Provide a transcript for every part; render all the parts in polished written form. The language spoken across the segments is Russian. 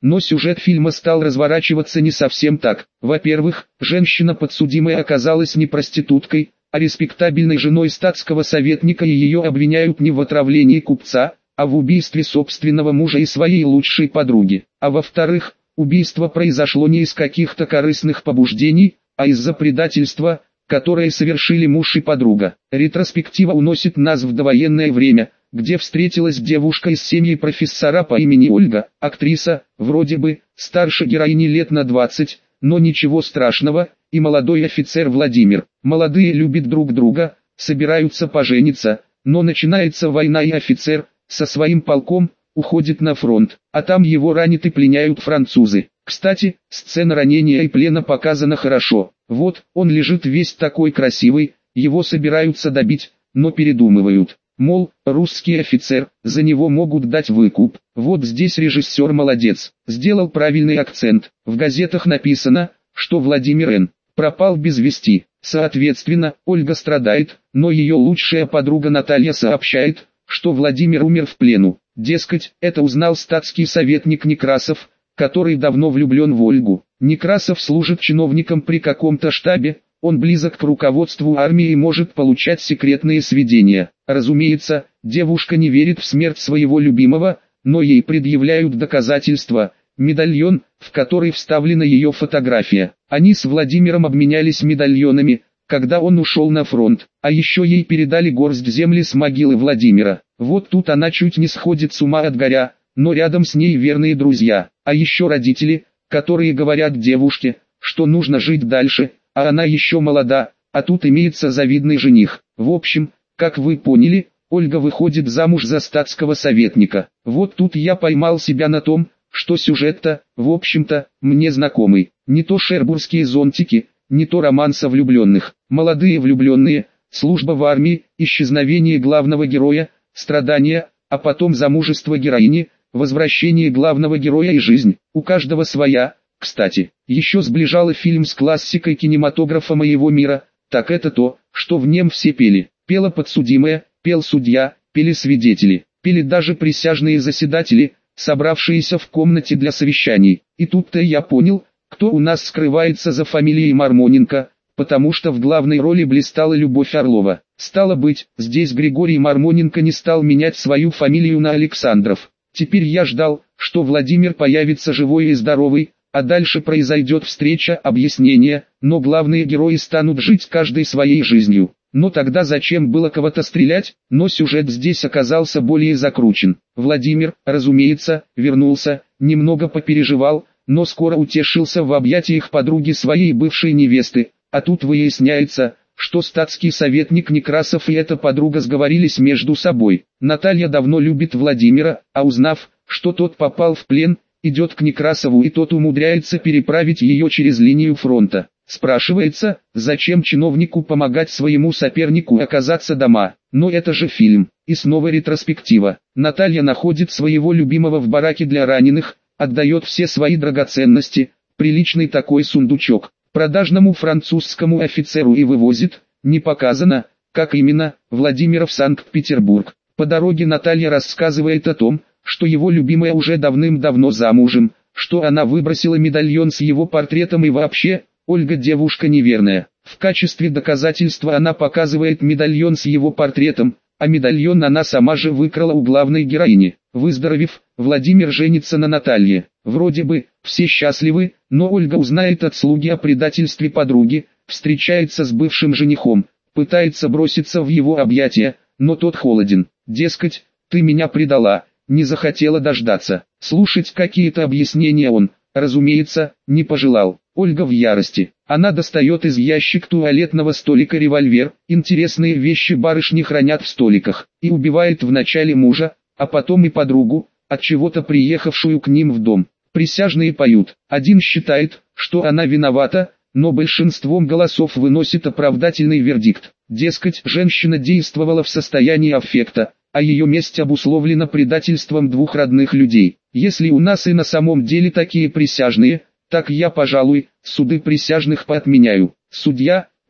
Но сюжет фильма стал разворачиваться не совсем так. Во-первых, женщина подсудимая оказалась не проституткой, а респектабельной женой статского советника, и ее обвиняют не в отравлении купца, а в убийстве собственного мужа и своей лучшей подруги. А во-вторых, убийство произошло не из каких-то корыстных побуждений, а из-за предательства, которое совершили муж и подруга. Ретроспектива уносит нас в довоенное время, где встретилась девушка из семьи профессора по имени Ольга, актриса, вроде бы, старше героини лет на 20, но ничего страшного, и молодой офицер Владимир. Молодые любят друг друга, собираются пожениться, но начинается война, и офицер, со своим полком, уходит на фронт, а там его ранят и пленяют французы. Кстати, сцена ранения и плена показана хорошо. Вот, он лежит весь такой красивый, его собираются добить, но передумывают. Мол, русский офицер, за него могут дать выкуп. Вот здесь режиссер молодец, сделал правильный акцент. В газетах написано, что Владимир Н. пропал без вести. Соответственно, Ольга страдает, но ее лучшая подруга Наталья сообщает, что Владимир умер в плену. Дескать, это узнал статский советник Некрасов, который давно влюблен в Ольгу. Некрасов служит чиновником при каком-то штабе, он близок к руководству армии и может получать секретные сведения. Разумеется, девушка не верит в смерть своего любимого, но ей предъявляют доказательства, медальон, в который вставлена ее фотография. Они с Владимиром обменялись медальонами, когда он ушел на фронт, а еще ей передали горсть земли с могилы Владимира. Вот тут она чуть не сходит с ума от горя, но рядом с ней верные друзья, а еще родители, которые говорят девушке, что нужно жить дальше, а она еще молода, а тут имеется завидный жених. В общем, как вы поняли, Ольга выходит замуж за статского советника. Вот тут я поймал себя на том, что сюжет-то, в общем-то, мне знакомый. Не то шербургские зонтики, не то романса влюбленных. Молодые влюбленные, служба в армии, исчезновение главного героя, страдания, а потом замужество героини, возвращение главного героя и жизнь. У каждого своя. Кстати, еще сближало фильм с классикой кинематографа моего мира, так это то, что в нем все пели. Пела подсудимая, пел судья, пели свидетели, пели даже присяжные заседатели, собравшиеся в комнате для совещаний. И тут-то я понял, кто у нас скрывается за фамилией Мармоненко, потому что в главной роли блистала Любовь Орлова. Стало быть, здесь Григорий Мармоненко не стал менять свою фамилию на Александров. Теперь я ждал, что Владимир появится живой и здоровый, а дальше произойдет встреча, объяснение, но главные герои станут жить каждой своей жизнью. Но тогда зачем было кого-то стрелять? Но сюжет здесь оказался более закручен. Владимир, разумеется, вернулся, немного попереживал, но скоро утешился в объятиях подруги своей бывшей невесты, а тут выясняется, что статский советник Некрасов и эта подруга сговорились между собой. Наталья давно любит Владимира, а узнав, что тот попал в плен, идет к Некрасову, и тот умудряется переправить ее через линию фронта. Спрашивается, зачем чиновнику помогать своему сопернику оказаться дома? Но это же фильм. И снова ретроспектива. Наталья находит своего любимого в бараке для раненых, отдает все свои драгоценности, приличный такой сундучок, продажному французскому офицеру и вывозит, не показано, как именно, Владимира в Санкт-Петербург. По дороге Наталья рассказывает о том, что его любимая уже давным-давно замужем, что она выбросила медальон с его портретом и вообще, Ольга девушка неверная. В качестве доказательства она показывает медальон с его портретом, а медальон она сама же выкрала у главной героини. Выздоровев, Владимир женится на Наталье. Вроде бы, все счастливы, но Ольга узнает от слуги о предательстве подруги, встречается с бывшим женихом, пытается броситься в его объятия, но тот холоден. Дескать, ты меня предала, не захотела дождаться. Слушать какие-то объяснения он, разумеется, не пожелал. Ольга в ярости. Она достает из ящика туалетного столика револьвер, интересные вещи барышни хранят в столиках, и убивает вначале мужа, а потом и подругу, от чего-то приехавшую к ним в дом. Присяжные поют. Один считает, что она виновата, но большинством голосов выносит оправдательный вердикт. Дескать, женщина действовала в состоянии аффекта, а ее месть обусловлена предательством двух родных людей. Если у нас и на самом деле такие присяжные, так я, пожалуй, суды присяжных поотменяю. Судья,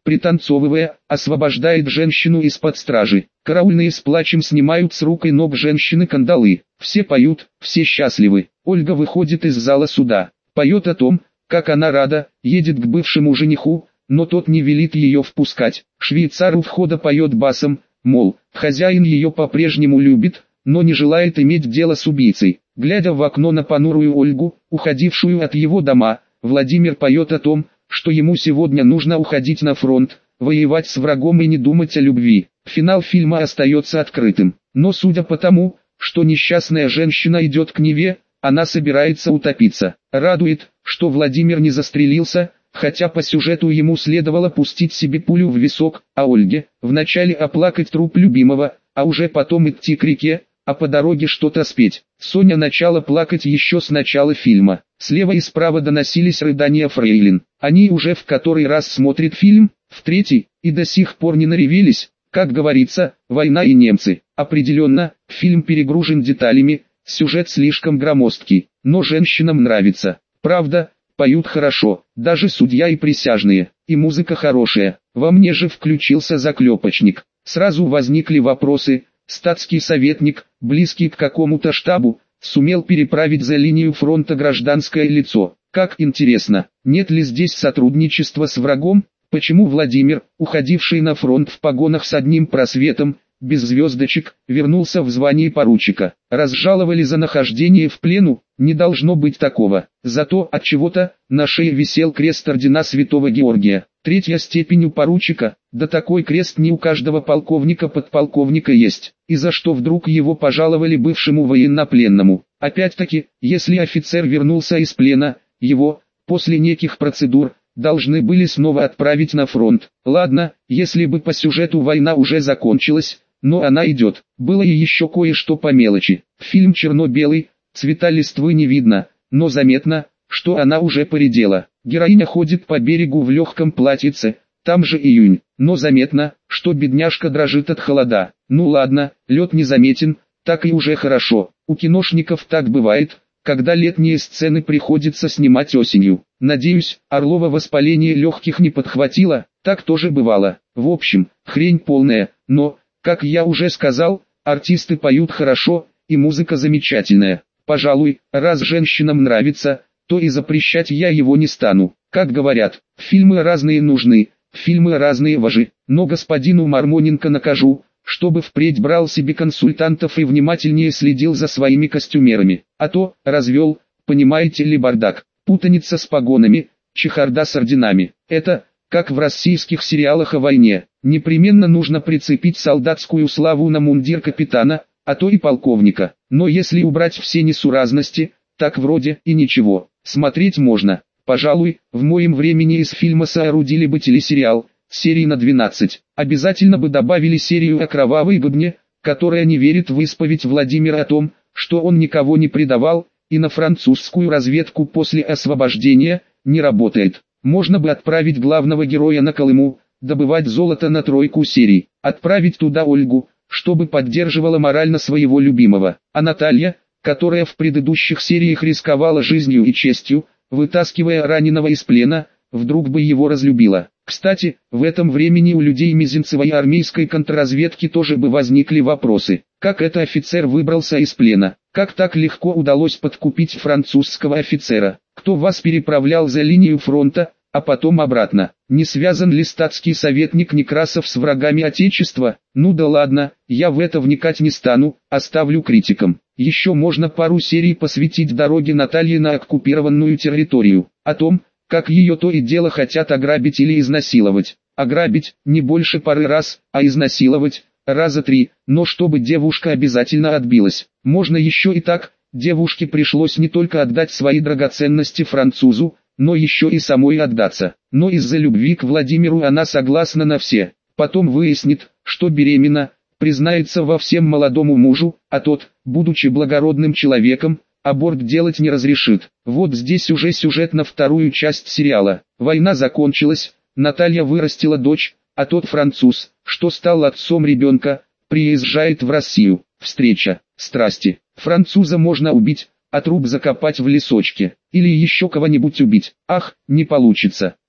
пританцовывая, освобождает женщину из-под стражи. Караульные с плачем снимают с рук и ног женщины кандалы. Все поют, все счастливы. Ольга выходит из зала суда, поет о том, как она рада, едет к бывшему жениху, но тот не велит ее впускать. Швейцар у входа поет басом, мол, хозяин ее по-прежнему любит, но не желает иметь дело с убийцей. Глядя в окно на понурую Ольгу, уходившую от его дома, Владимир поет о том, что ему сегодня нужно уходить на фронт, воевать с врагом и не думать о любви. Финал фильма остается открытым, но судя по тому, что несчастная женщина идет к Неве, она собирается утопиться. Радует, что Владимир не застрелился, хотя по сюжету ему следовало пустить себе пулю в висок, а Ольге, вначале оплакать труп любимого, а уже потом идти к реке, а по дороге что-то спеть. Соня начала плакать еще с начала фильма. Слева и справа доносились рыдания фрейлин. Они уже в который раз смотрят фильм, в третий, и до сих пор не наревелись. Как говорится, война и немцы. Определенно, фильм перегружен деталями, сюжет слишком громоздкий, но женщинам нравится. Правда, поют хорошо, даже судья и присяжные, и музыка хорошая. Во мне же включился заклепочник. Сразу возникли вопросы. Статский советник, близкий к какому-то штабу, сумел переправить за линию фронта гражданское лицо. Как интересно, нет ли здесь сотрудничества с врагом? Почему Владимир, уходивший на фронт в погонах с одним просветом, без звездочек, вернулся в звании поручика? Разжаловали за нахождение в плену? Не должно быть такого. Зато от чего-то на шее висел крест ордена Святого Георгия. 3-я степень у поручика, да такой крест не у каждого полковника-подполковника есть. И за что вдруг его пожаловали бывшему военнопленному? Опять-таки, если офицер вернулся из плена, его, после неких процедур, должны были снова отправить на фронт. Ладно, если бы по сюжету война уже закончилась, но она идет. Было и еще кое-что по мелочи. Фильм черно-белый, цвета листвы не видно, но заметно, что она уже поредела. Героиня ходит по берегу в легком платьице, там же июнь, но заметно, что бедняжка дрожит от холода. Ну ладно, лед не заметен, так и уже хорошо. У киношников так бывает, когда летние сцены приходится снимать осенью. Надеюсь, Орлова воспаление легких не подхватило, так тоже бывало. В общем, хрень полная, но, как я уже сказал, артисты поют хорошо, и музыка замечательная. Пожалуй, раз женщинам нравится, то и запрещать я его не стану. Как говорят, фильмы разные нужны, фильмы разные важи, но господину Мармоненко накажу, чтобы впредь брал себе консультантов и внимательнее следил за своими костюмерами. А то, развел, понимаете ли, бардак, путаница с погонами, чехарда с орденами. Это, как в российских сериалах о войне, непременно нужно прицепить солдатскую славу на мундир капитана, а то и полковника. Но если убрать все несуразности, так вроде и ничего, смотреть можно. Пожалуй, в моем времени из фильма соорудили бы телесериал, серии на 12. Обязательно бы добавили серию о кровавой Гудне, которая не верит в исповедь Владимира о том, что он никого не предавал, и на французскую разведку после освобождения не работает. Можно бы отправить главного героя на Колыму, добывать золото на 3 серий, отправить туда Ольгу, чтобы поддерживала морально своего любимого, а Наталья, которая в предыдущих сериях рисковала жизнью и честью, вытаскивая раненого из плена, вдруг бы его разлюбила. Кстати, в этом времени у людей Мизинцевой армейской контрразведки тоже бы возникли вопросы. Как это офицер выбрался из плена? Как так легко удалось подкупить французского офицера? Кто вас переправлял за линию фронта, а потом обратно? Не связан ли статский советник Некрасов с врагами Отечества? Ну да ладно, я в это вникать не стану, оставлю критикам. Еще можно пару серий посвятить дороге Натальи на оккупированную территорию. О том, как ее то и дело хотят ограбить или изнасиловать. Ограбить, не больше пары раз, а изнасиловать, раза 3, но чтобы девушка обязательно отбилась. Можно еще и так, девушке пришлось не только отдать свои драгоценности французу, но еще и самой отдаться. Но из-за любви к Владимиру она согласна на все. Потом выяснит, что беременна, признается во всем молодому мужу, а тот, будучи благородным человеком, аборт делать не разрешит. Вот здесь уже сюжет на вторую часть сериала. Война закончилась, Наталья вырастила дочь, а тот француз, что стал отцом ребенка, приезжает в Россию. Встреча, страсти. Француза можно убить, а труп закопать в лесочке. Или еще кого-нибудь убить. Ах, не получится.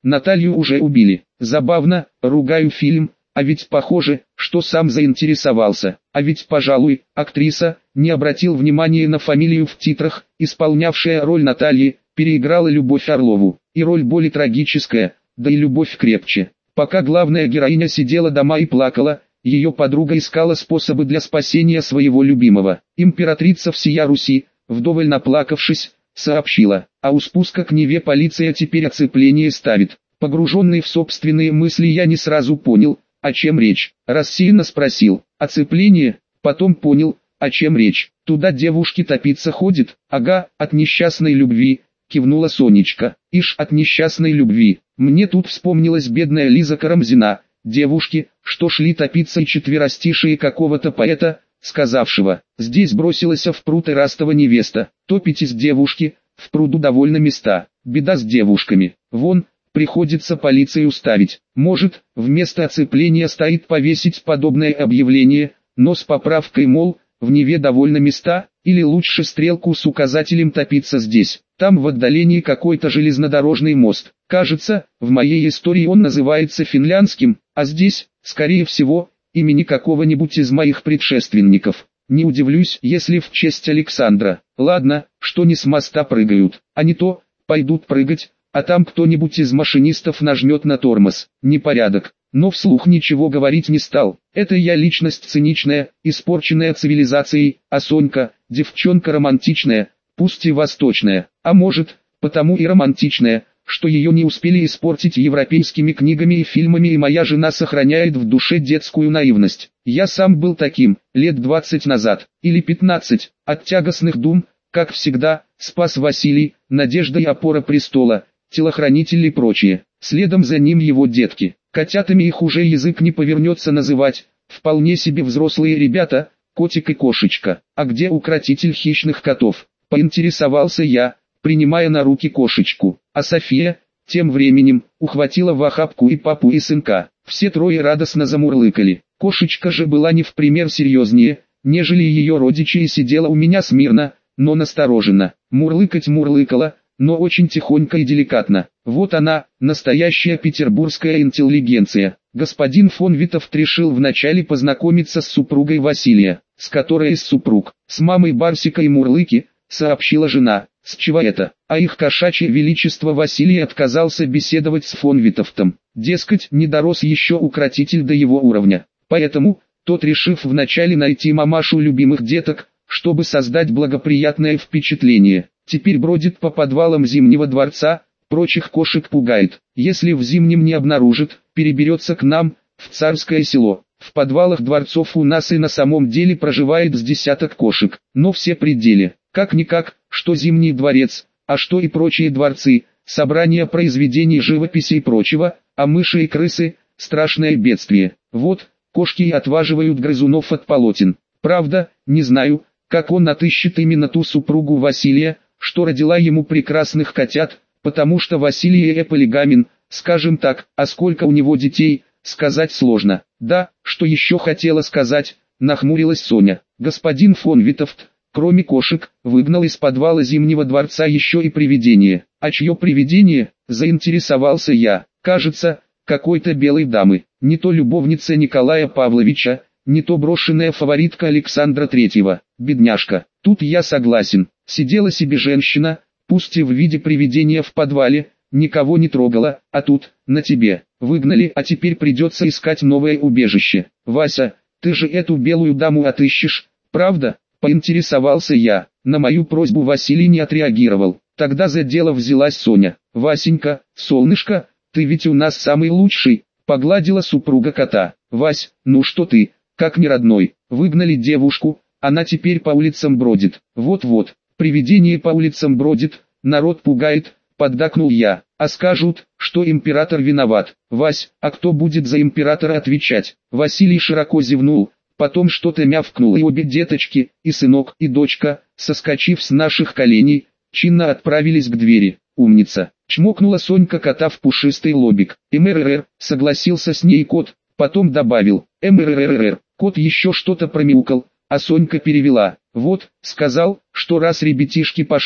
Наталью уже убили. Забавно, ругаю фильм, а ведь похоже, что сам заинтересовался. А ведь, пожалуй, актриса, не обратил внимания на фамилию в титрах, исполнявшая роль Натальи, переиграла Любовь Орлову. И роль более трагическая, да и любовь крепче. Пока главная героиня сидела дома и плакала, ее подруга искала способы для спасения своего любимого. Императрица всея Руси, вдоволь наплакавшись, сообщила, а у спуска к Неве полиция теперь оцепление ставит. Погруженный в собственные мысли, я не сразу понял, о чем речь. Рассеянно спросил: оцепление? Потом понял, о чем речь. Туда девушки топиться ходят? Ага, от несчастной любви, кивнула Сонечка. Ишь, от несчастной любви. Мне тут вспомнилась бедная Лиза Карамзина. Девушки, что шли топиться, и четверостишие какого-то поэта, сказавшего: здесь бросилась в пруд Ирастова невеста. Топитесь, девушки, в пруду довольно места. Беда с девушками. Вон, приходится полицию ставить. Может, вместо оцепления стоит повесить подобное объявление, но с поправкой, мол, в Неве довольно места, или лучше стрелку с указателем топиться здесь. Там в отдалении какой-то железнодорожный мост. Кажется, в моей истории он называется Финляндским, а здесь, скорее всего, имени какого-нибудь из моих предшественников. Не удивлюсь, если в честь Александра. Ладно, что не с моста прыгают, а не то, пойдут прыгать, а там кто-нибудь из машинистов нажмет на тормоз. Непорядок. Но вслух ничего говорить не стал. Это я личность циничная, испорченная цивилизацией, а Сонька, девчонка романтичная, пусть и восточная, а может, потому и романтичная, что ее не успели испортить европейскими книгами и фильмами, и моя жена сохраняет в душе детскую наивность. Я сам был таким, лет 20 назад, или 15, от тягостных дум, как всегда, спас Василий, надежда и опора престола, телохранитель и прочее. Следом за ним его детки. Котятами их уже язык не повернется называть, вполне себе взрослые ребята, котик и кошечка. А где укротитель хищных котов? Поинтересовался я, принимая на руки кошечку. А София, тем временем, ухватила в охапку и папу, и сынка. Все трое радостно замурлыкали. Кошечка же была не в пример серьезнее, нежели ее родичи, и сидела у меня смирно, но настороженно. Мурлыкать мурлыкала, но очень тихонько и деликатно. Вот она, настоящая петербургская интеллигенция. Господин фон Витовт решил вначале познакомиться с супругой Василия, с которой из супруг, с мамой Барсика и Мурлыки, сообщила жена. С чего это? А их кошачье величество Василий отказался беседовать с фон Витовтом. Дескать, не дорос еще укротитель до его уровня. Поэтому, тот, решив вначале найти мамашу любимых деток, чтобы создать благоприятное впечатление, теперь бродит по подвалам Зимнего дворца, прочих кошек пугает. Если в Зимнем не обнаружит, переберется к нам, в Царское село. В подвалах дворцов у нас и на самом деле проживает с десяток кошек, но все при деле. Как-никак, что Зимний дворец, а что и прочие дворцы, собрание произведений живописи и прочего, а мыши и крысы – страшное бедствие. Вот, кошки и отваживают грызунов от полотен. Правда, не знаю, как он отыщет именно ту супругу Василия, что родила ему прекрасных котят, потому что Василий полигамен, скажем так, а сколько у него детей, сказать сложно. Да, что еще хотела сказать, нахмурилась Соня. Господин фон Витовт, кроме кошек, выгнал из подвала Зимнего дворца еще и привидение. А чье привидение, заинтересовался я. Кажется, какой-то белой дамы, не то любовница Николая Павловича, не то брошенная фаворитка Александра Третьего. Бедняжка, тут я согласен. Сидела себе женщина, пусть и в виде привидения в подвале, никого не трогала, а тут, на тебе, выгнали, а теперь придется искать новое убежище. Вася, ты же эту белую даму отыщешь, правда? Поинтересовался я. На мою просьбу Василий не отреагировал. Тогда за дело взялась Соня. Васенька, солнышко, ты ведь у нас самый лучший, погладила супруга кота. Вась, ну что ты, как не родной, выгнали девушку, она теперь по улицам бродит. Вот-вот, привидение по улицам бродит, народ пугает, поддакнул я. А скажут, что император виноват. Вась, а кто будет за императора отвечать? Василий широко зевнул, потом что-то мявкнул, и обе деточки, и сынок, и дочка, соскочив с наших коленей, чинно отправились к двери. Умница. Чмокнула Сонька кота в пушистый лобик. МРР, согласился с ней кот, потом добавил. МРРР. Кот еще что-то промяукал, а Сонька перевела. Вот, сказал, что раз ребятишки пошли,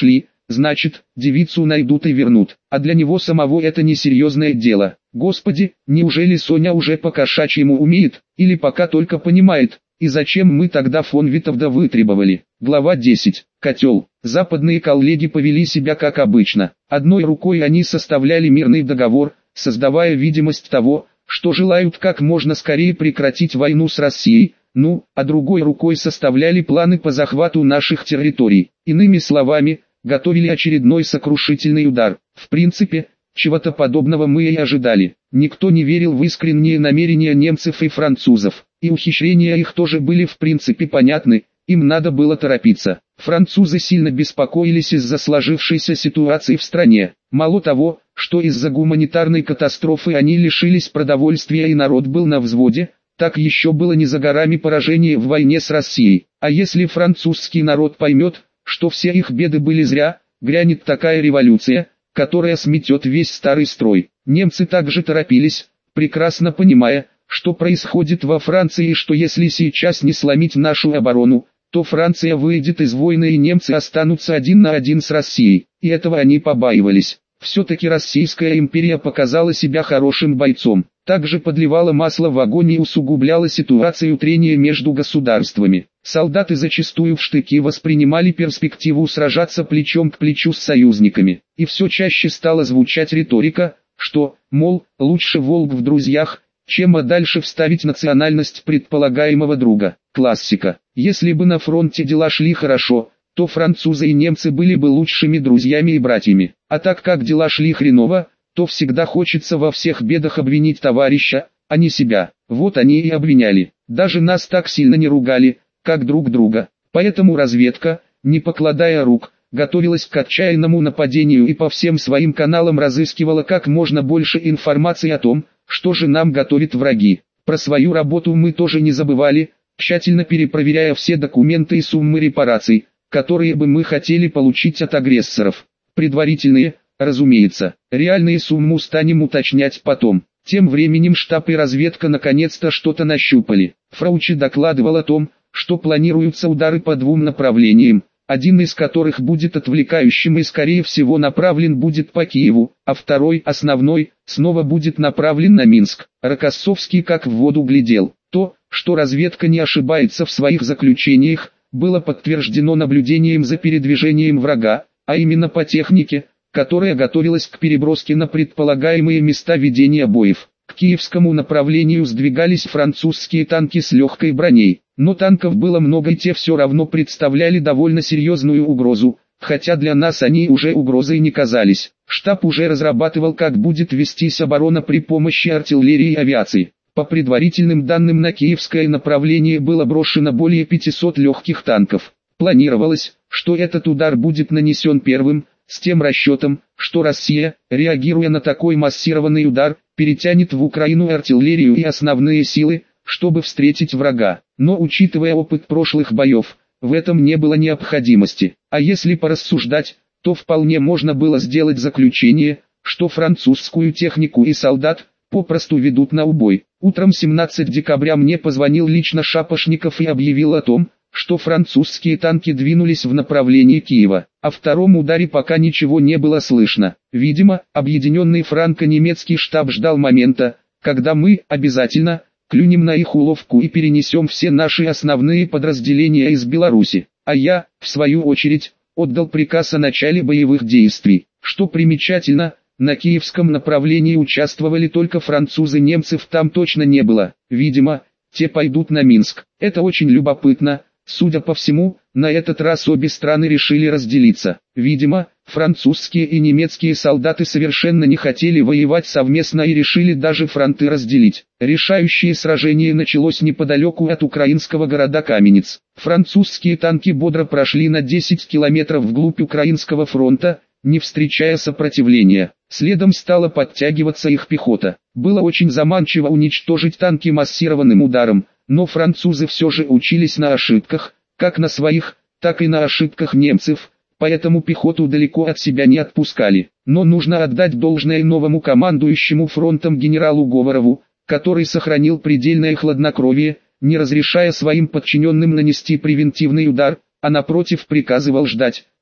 значит, девицу найдут и вернут. А для него самого это несерьезное дело. Господи, неужели Соня уже по-кошачьему умеет, или пока только понимает? И зачем мы тогда фон Витовда вытребовали? Глава 10. Котел. Западные коллеги повели себя как обычно. Одной рукой они составляли мирный договор, создавая видимость того, что желают как можно скорее прекратить войну с Россией, а другой рукой составляли планы по захвату наших территорий. Иными словами, готовили очередной сокрушительный удар. В принципе, чего-то подобного мы и ожидали. Никто не верил в искренние намерения немцев и французов, и ухищрения их тоже были в принципе понятны, им надо было торопиться. Французы сильно беспокоились из-за сложившейся ситуации в стране. Мало того, что из-за гуманитарной катастрофы они лишились продовольствия и народ был на взводе, так еще было не за горами поражение в войне с Россией. А если французский народ поймет, что все их беды были зря, грянет такая революция, которая сметет весь старый строй. Немцы также торопились, прекрасно понимая, что происходит во Франции и что если сейчас не сломить нашу оборону, то Франция выйдет из войны и немцы останутся один на один с Россией. И этого они побаивались. Все-таки Российская империя показала себя хорошим бойцом. Также подливала масло в огонь и усугубляла ситуацию трения между государствами. Солдаты зачастую в штыки воспринимали перспективу сражаться плечом к плечу с союзниками. И все чаще стала звучать риторика, что, мол, лучше волк в друзьях, чем дальше вставить национальность предполагаемого друга. Классика. Если бы на фронте дела шли хорошо, то французы и немцы были бы лучшими друзьями и братьями. А так как дела шли хреново, то всегда хочется во всех бедах обвинить товарища, а не себя. Вот они и обвиняли. Даже нас так сильно не ругали, как друг друга. Поэтому разведка, не покладая рук, готовилась к отчаянному нападению и по всем своим каналам разыскивала как можно больше информации о том, что же нам готовят враги. Про свою работу мы тоже не забывали, тщательно перепроверяя все документы и суммы репараций, которые бы мы хотели получить от агрессоров. Предварительные, разумеется, реальные сумму станем уточнять потом. Тем временем штаб и разведка наконец-то что-то нащупали. Фраучи докладывал о том, что планируются удары по двум направлениям, один из которых будет отвлекающим и скорее всего направлен будет по Киеву, а второй, основной, снова будет направлен на Минск. Рокоссовский как в воду глядел. То, что разведка не ошибается в своих заключениях, было подтверждено наблюдением за передвижением врага, а именно по технике, которая готовилась к переброске на предполагаемые места ведения боев. К киевскому направлению сдвигались французские танки с легкой броней, но танков было много и те все равно представляли довольно серьезную угрозу, хотя для нас они уже угрозой не казались. Штаб уже разрабатывал, как будет вестись оборона при помощи артиллерии и авиации. По предварительным данным, на киевское направление было брошено более 500 легких танков. Планировалось, что этот удар будет нанесен первым, с тем расчетом, что Россия, реагируя на такой массированный удар, перетянет в Украину артиллерию и основные силы, чтобы встретить врага. Но учитывая опыт прошлых боев, в этом не было необходимости. А если порассуждать, то вполне можно было сделать заключение, что французскую технику и солдат попросту ведут на убой. Утром 17 декабря мне позвонил лично Шапошников и объявил о том, что французские танки двинулись в направлении Киева. О втором ударе пока ничего не было слышно. Видимо, объединенный франко-немецкий штаб ждал момента, когда мы обязательно клюнем на их уловку и перенесем все наши основные подразделения из Беларуси. А я, в свою очередь, отдал приказ о начале боевых действий. Что примечательно, на киевском направлении участвовали только французы, немцев там точно не было. Видимо, те пойдут на Минск. Это очень любопытно. Судя по всему, на этот раз обе страны решили разделиться. Видимо, французские и немецкие солдаты совершенно не хотели воевать совместно и решили даже фронты разделить. Решающее сражение началось неподалеку от украинского города Каменец. Французские танки бодро прошли на 10 километров вглубь украинского фронта, не встречая сопротивления. Следом стала подтягиваться их пехота. Было очень заманчиво уничтожить танки массированным ударом, но французы все же учились на ошибках, как на своих, так и на ошибках немцев, поэтому пехоту далеко от себя не отпускали. Но нужно отдать должное новому командующему фронтом генералу Говорову, который сохранил предельное хладнокровие, не разрешая своим подчиненным нанести превентивный удар, а напротив приказывал ждать,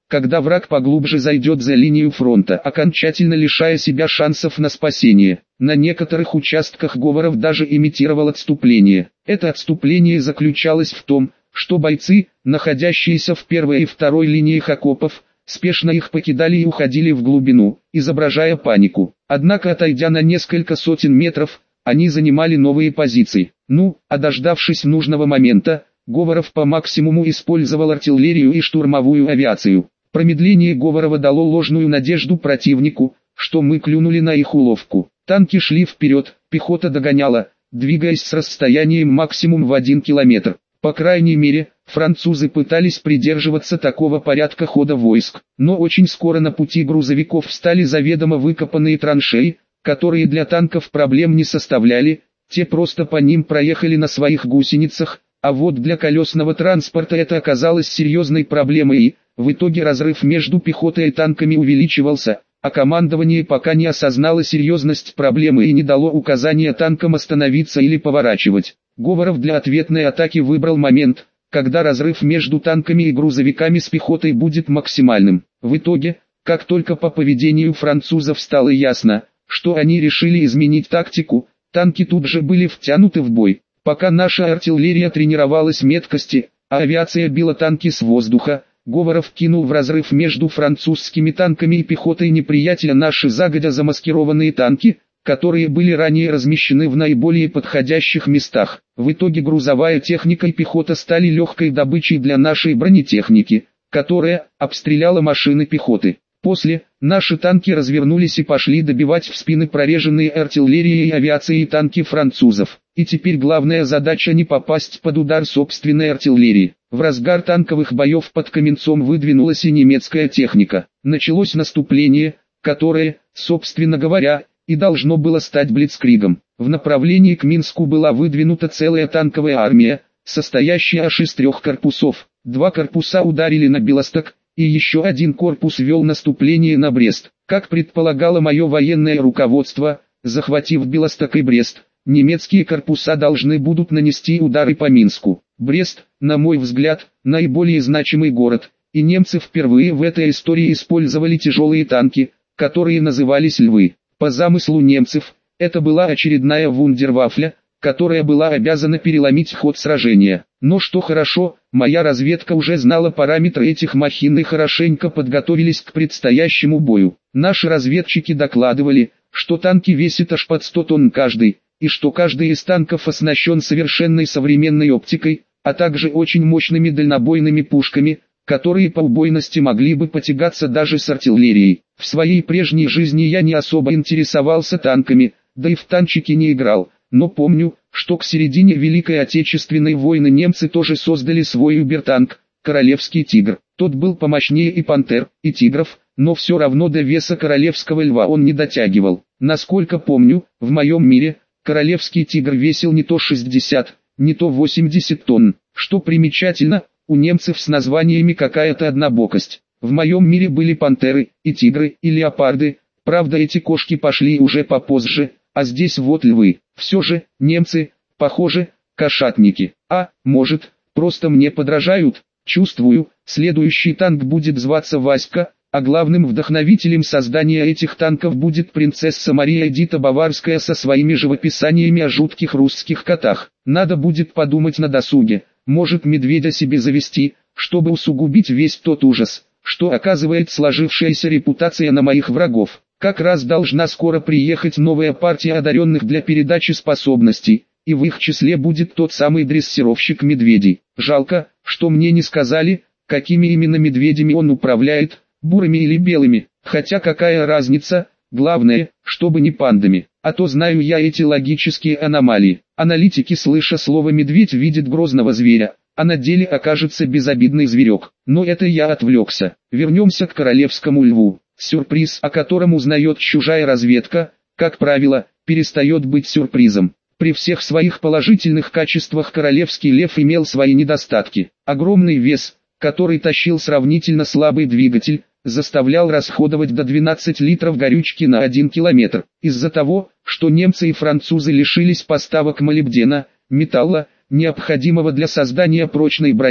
когда враг поглубже зайдет за линию фронта, окончательно лишая себя шансов на спасение. На некоторых участках Говоров даже имитировал отступление. Это отступление заключалось в том, что бойцы, находящиеся в первой и второй линиях окопов, спешно их покидали и уходили в глубину, изображая панику. Однако, отойдя на несколько сотен метров, они занимали новые позиции. А дождавшись нужного момента, Говоров по максимуму использовал артиллерию и штурмовую авиацию. Промедление Говорова дало ложную надежду противнику, что мы клюнули на их уловку. Танки шли вперед, пехота догоняла, двигаясь с расстоянием максимум в 1 километр. По крайней мере, французы пытались придерживаться такого порядка хода войск. Но очень скоро на пути грузовиков встали заведомо выкопанные траншеи, которые для танков проблем не составляли, те просто по ним проехали на своих гусеницах, а вот для колесного транспорта это оказалось серьезной проблемой и, в итоге разрыв между пехотой и танками увеличивался, а командование пока не осознало серьезность проблемы и не дало указания танкам остановиться или поворачивать. Говоров для ответной атаки выбрал момент, когда разрыв между танками и грузовиками с пехотой будет максимальным. В итоге, как только по поведению французов стало ясно, что они решили изменить тактику, танки тут же были втянуты в бой. Пока наша артиллерия тренировалась меткости, а авиация била танки с воздуха, Говоров кинул в разрыв между французскими танками и пехотой неприятеля наши загодя замаскированные танки, которые были ранее размещены в наиболее подходящих местах. В итоге грузовая техника и пехота стали легкой добычей для нашей бронетехники, которая обстреляла машины пехоты. После, наши танки развернулись и пошли добивать в спины прореженные артиллерией и авиацией танки французов. И теперь главная задача не попасть под удар собственной артиллерии. В разгар танковых боев под Каменцом выдвинулась и немецкая техника. Началось наступление, которое, собственно говоря, и должно было стать блицкригом. В направлении к Минску была выдвинута целая танковая армия, состоящая аж из 3 корпусов. 2 корпуса ударили на Белосток, и еще 1 корпус вел наступление на Брест. Как предполагало мое военное руководство, захватив Белосток и Брест, немецкие корпуса должны будут нанести удары по Минску. Брест, на мой взгляд, наиболее значимый город, и немцы впервые в этой истории использовали тяжелые танки, которые назывались «Львы». По замыслу немцев, это была очередная вундервафля, которая была обязана переломить ход сражения. Но что хорошо, моя разведка уже знала параметры этих махин и хорошенько подготовились к предстоящему бою. Наши разведчики докладывали, что танки весят аж под 100 тонн каждый, и что каждый из танков оснащен совершенной современной оптикой, а также очень мощными дальнобойными пушками, которые по убойности могли бы потягаться даже с артиллерией. В своей прежней жизни я не особо интересовался танками, да и в танчики не играл, но помню, что к середине Великой Отечественной войны немцы тоже создали свой убертанк, Королевский Тигр. Тот был помощнее и Пантер, и Тигров, но все равно до веса Королевского Льва он не дотягивал. Насколько помню, в моем мире, Королевский Тигр весил не то 60, не то 80 тонн. Что примечательно, у немцев с названиями какая-то однобокость. В моем мире были пантеры, и тигры, и леопарды, правда эти кошки пошли уже попозже, а здесь вот львы. Все же, немцы, похоже, кошатники. А, может, просто мне подражают? Чувствую, следующий танк будет зваться Васька, а главным вдохновителем создания этих танков будет принцесса Мария Эдита Баварская со своими живописаниями о жутких русских котах. Надо будет подумать на досуге, может медведя себе завести, чтобы усугубить весь тот ужас, что оказывает сложившаяся репутация на моих врагов. Как раз должна скоро приехать новая партия одаренных для передачи способностей, и в их числе будет тот самый дрессировщик медведей. Жалко, что мне не сказали, какими именно медведями он управляет, бурыми или белыми, хотя какая разница, главное, чтобы не пандами, а то знаю я эти логические аномалии. Аналитики, слыша слово «медведь», видят грозного зверя, а на деле окажется безобидный зверек. Но это я отвлекся. Вернемся к Королевскому Льву. Сюрприз, о котором узнает чужая разведка, как правило, перестает быть сюрпризом. При всех своих положительных качествах Королевский Лев имел свои недостатки. Огромный вес, который тащил сравнительно слабый двигатель, заставлял расходовать до 12 литров горючки на 1 километр. Из-за того, что немцы и французы лишились поставок молибдена, металла, необходимого для создания прочной брони,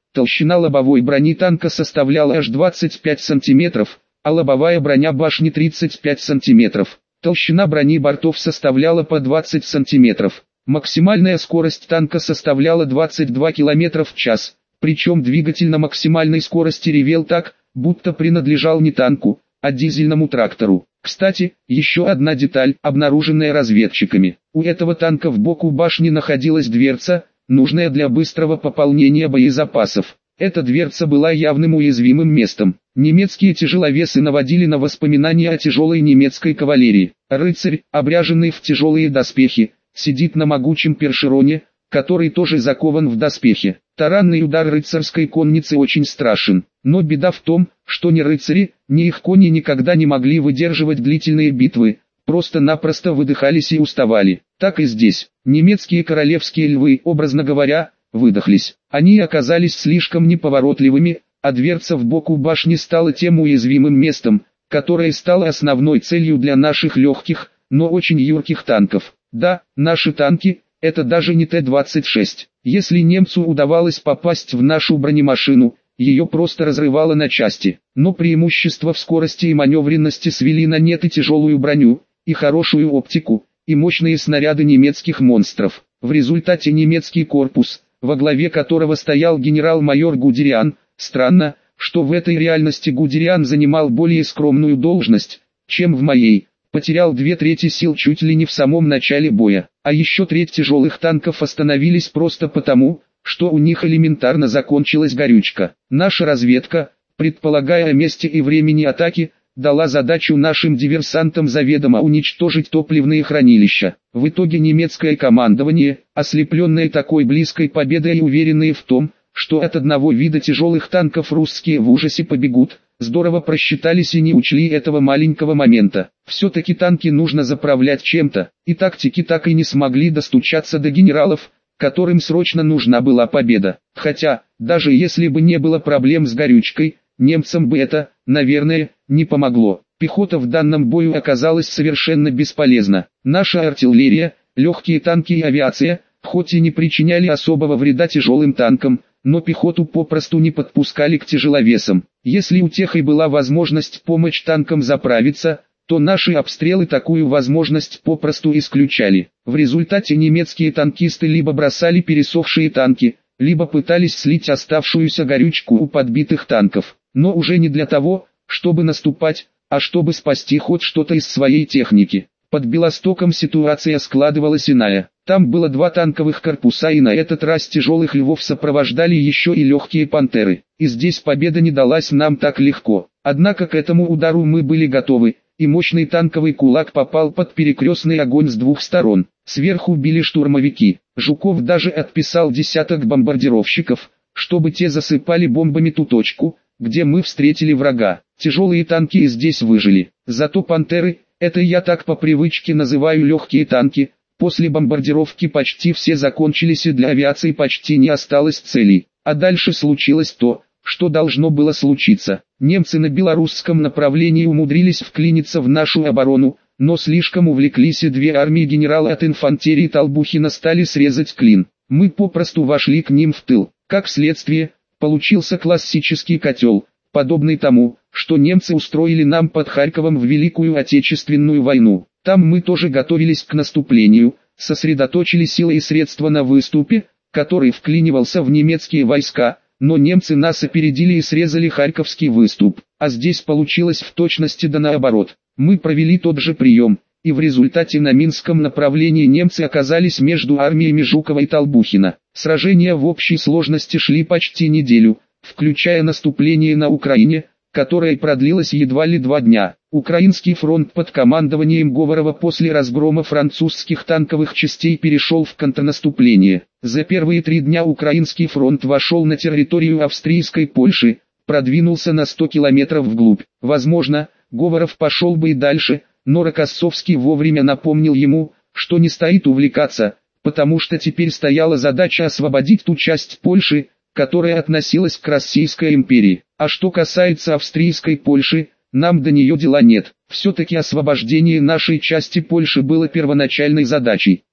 Толщина лобовой брони танка составляла аж 25 см, а лобовая броня башни 35 см. Толщина брони бортов составляла по 20 см. Максимальная скорость танка составляла 22 км в час, причем двигатель на максимальной скорости ревел так, будто принадлежал не танку, а дизельному трактору. Кстати, еще одна деталь, обнаруженная разведчиками. У этого танка в боку башни находилась дверца, нужная для быстрого пополнения боезапасов. Эта дверца была явным уязвимым местом. Немецкие тяжеловесы наводили на воспоминания о тяжелой немецкой кавалерии. Рыцарь, обряженный в тяжелые доспехи, сидит на могучем першероне, который тоже закован в доспехи. Таранный удар рыцарской конницы очень страшен. Но беда в том, что ни рыцари, ни их кони никогда не могли выдерживать длительные битвы, просто-напросто выдыхались и уставали. Так и здесь. Немецкие королевские львы, образно говоря, выдохлись. Они оказались слишком неповоротливыми, а дверца в боку башни стала тем уязвимым местом, которое стало основной целью для наших легких, но очень юрких танков. Да, наши танки – это даже не Т-26. Если немцу удавалось попасть в нашу бронемашину, ее просто разрывало на части. Но преимущества в скорости и маневренности свели на нет и тяжелую броню, и хорошую оптику, и мощные снаряды немецких монстров. В результате немецкий корпус, во главе которого стоял генерал-майор Гудериан, странно, что в этой реальности Гудериан занимал более скромную должность, чем в моей, потерял 2/3 сил чуть ли не в самом начале боя. А еще треть тяжелых танков остановились просто потому, что у них элементарно закончилась горючка. Наша разведка, предполагая о месте и времени атаки, дала задачу нашим диверсантам заведомо уничтожить топливные хранилища. В итоге немецкое командование, ослепленное такой близкой победой и уверенное в том, что от одного вида тяжелых танков русские в ужасе побегут, здорово просчитались и не учли этого маленького момента. Все-таки танки нужно заправлять чем-то, и тактики так и не смогли достучаться до генералов, которым срочно нужна была победа. Хотя, даже если бы не было проблем с горючкой, немцам бы это, наверное, не помогло. Пехота в данном бою оказалась совершенно бесполезна. Наша артиллерия, легкие танки и авиация, хоть и не причиняли особого вреда тяжелым танкам, но пехоту попросту не подпускали к тяжеловесам. Если у тех и была возможность помочь танкам заправиться, то наши обстрелы такую возможность попросту исключали. В результате немецкие танкисты либо бросали пересохшие танки, либо пытались слить оставшуюся горючку у подбитых танков. Но уже не для того, чтобы наступать, а чтобы спасти хоть что-то из своей техники. Под Белостоком ситуация складывалась иная. Там было 2 танковых корпуса, и на этот раз тяжелых львов сопровождали еще и легкие пантеры. И здесь победа не далась нам так легко. Однако к этому удару мы были готовы, и мощный танковый кулак попал под перекрестный огонь с 2 сторон. Сверху били штурмовики. Жуков даже отписал десяток бомбардировщиков, чтобы те засыпали бомбами ту точку, где мы встретили врага. Тяжелые танки и здесь выжили. Зато пантеры, это я так по привычке называю легкие танки, после бомбардировки почти все закончились и для авиации почти не осталось целей. А дальше случилось то, что должно было случиться. Немцы на белорусском направлении умудрились вклиниться в нашу оборону, но слишком увлеклись, и 2 армии генерала от инфантерии Толбухина стали срезать клин. Мы попросту вошли к ним в тыл. Как следствие, получился классический котел, подобный тому, что немцы устроили нам под Харьковом в Великую Отечественную войну. Там мы тоже готовились к наступлению, сосредоточили силы и средства на выступе, который вклинивался в немецкие войска, но немцы нас опередили и срезали Харьковский выступ. А здесь получилось в точности да наоборот. Мы провели тот же прием, и в результате на Минском направлении немцы оказались между армиями Жукова и Толбухина. Сражения в общей сложности шли почти неделю, включая наступление на Украине, которое продлилось едва ли 2 дня. Украинский фронт под командованием Говорова после разгрома французских танковых частей перешел в контрнаступление. За первые 3 дня Украинский фронт вошел на территорию австрийской Польши, продвинулся на 100 километров вглубь. Возможно, Говоров пошел бы и дальше, но Рокоссовский вовремя напомнил ему, что не стоит увлекаться, потому что теперь стояла задача освободить ту часть Польши, которая относилась к Российской империи. А что касается австрийской Польши, нам до нее дела нет. Все-таки освобождение нашей части Польши было первоначальной задачей.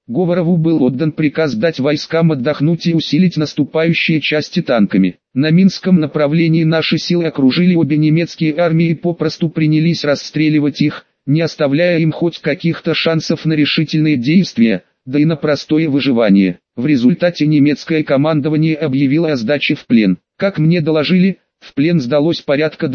Говорову был отдан приказ дать войскам отдохнуть и усилить наступающие части танками. На Минском направлении наши силы окружили обе немецкие армии и попросту принялись расстреливать их, не оставляя им хоть каких-то шансов на решительные действия, да и на простое выживание. В результате немецкое командование объявило о сдаче в плен. Как мне доложили, в плен сдалось порядка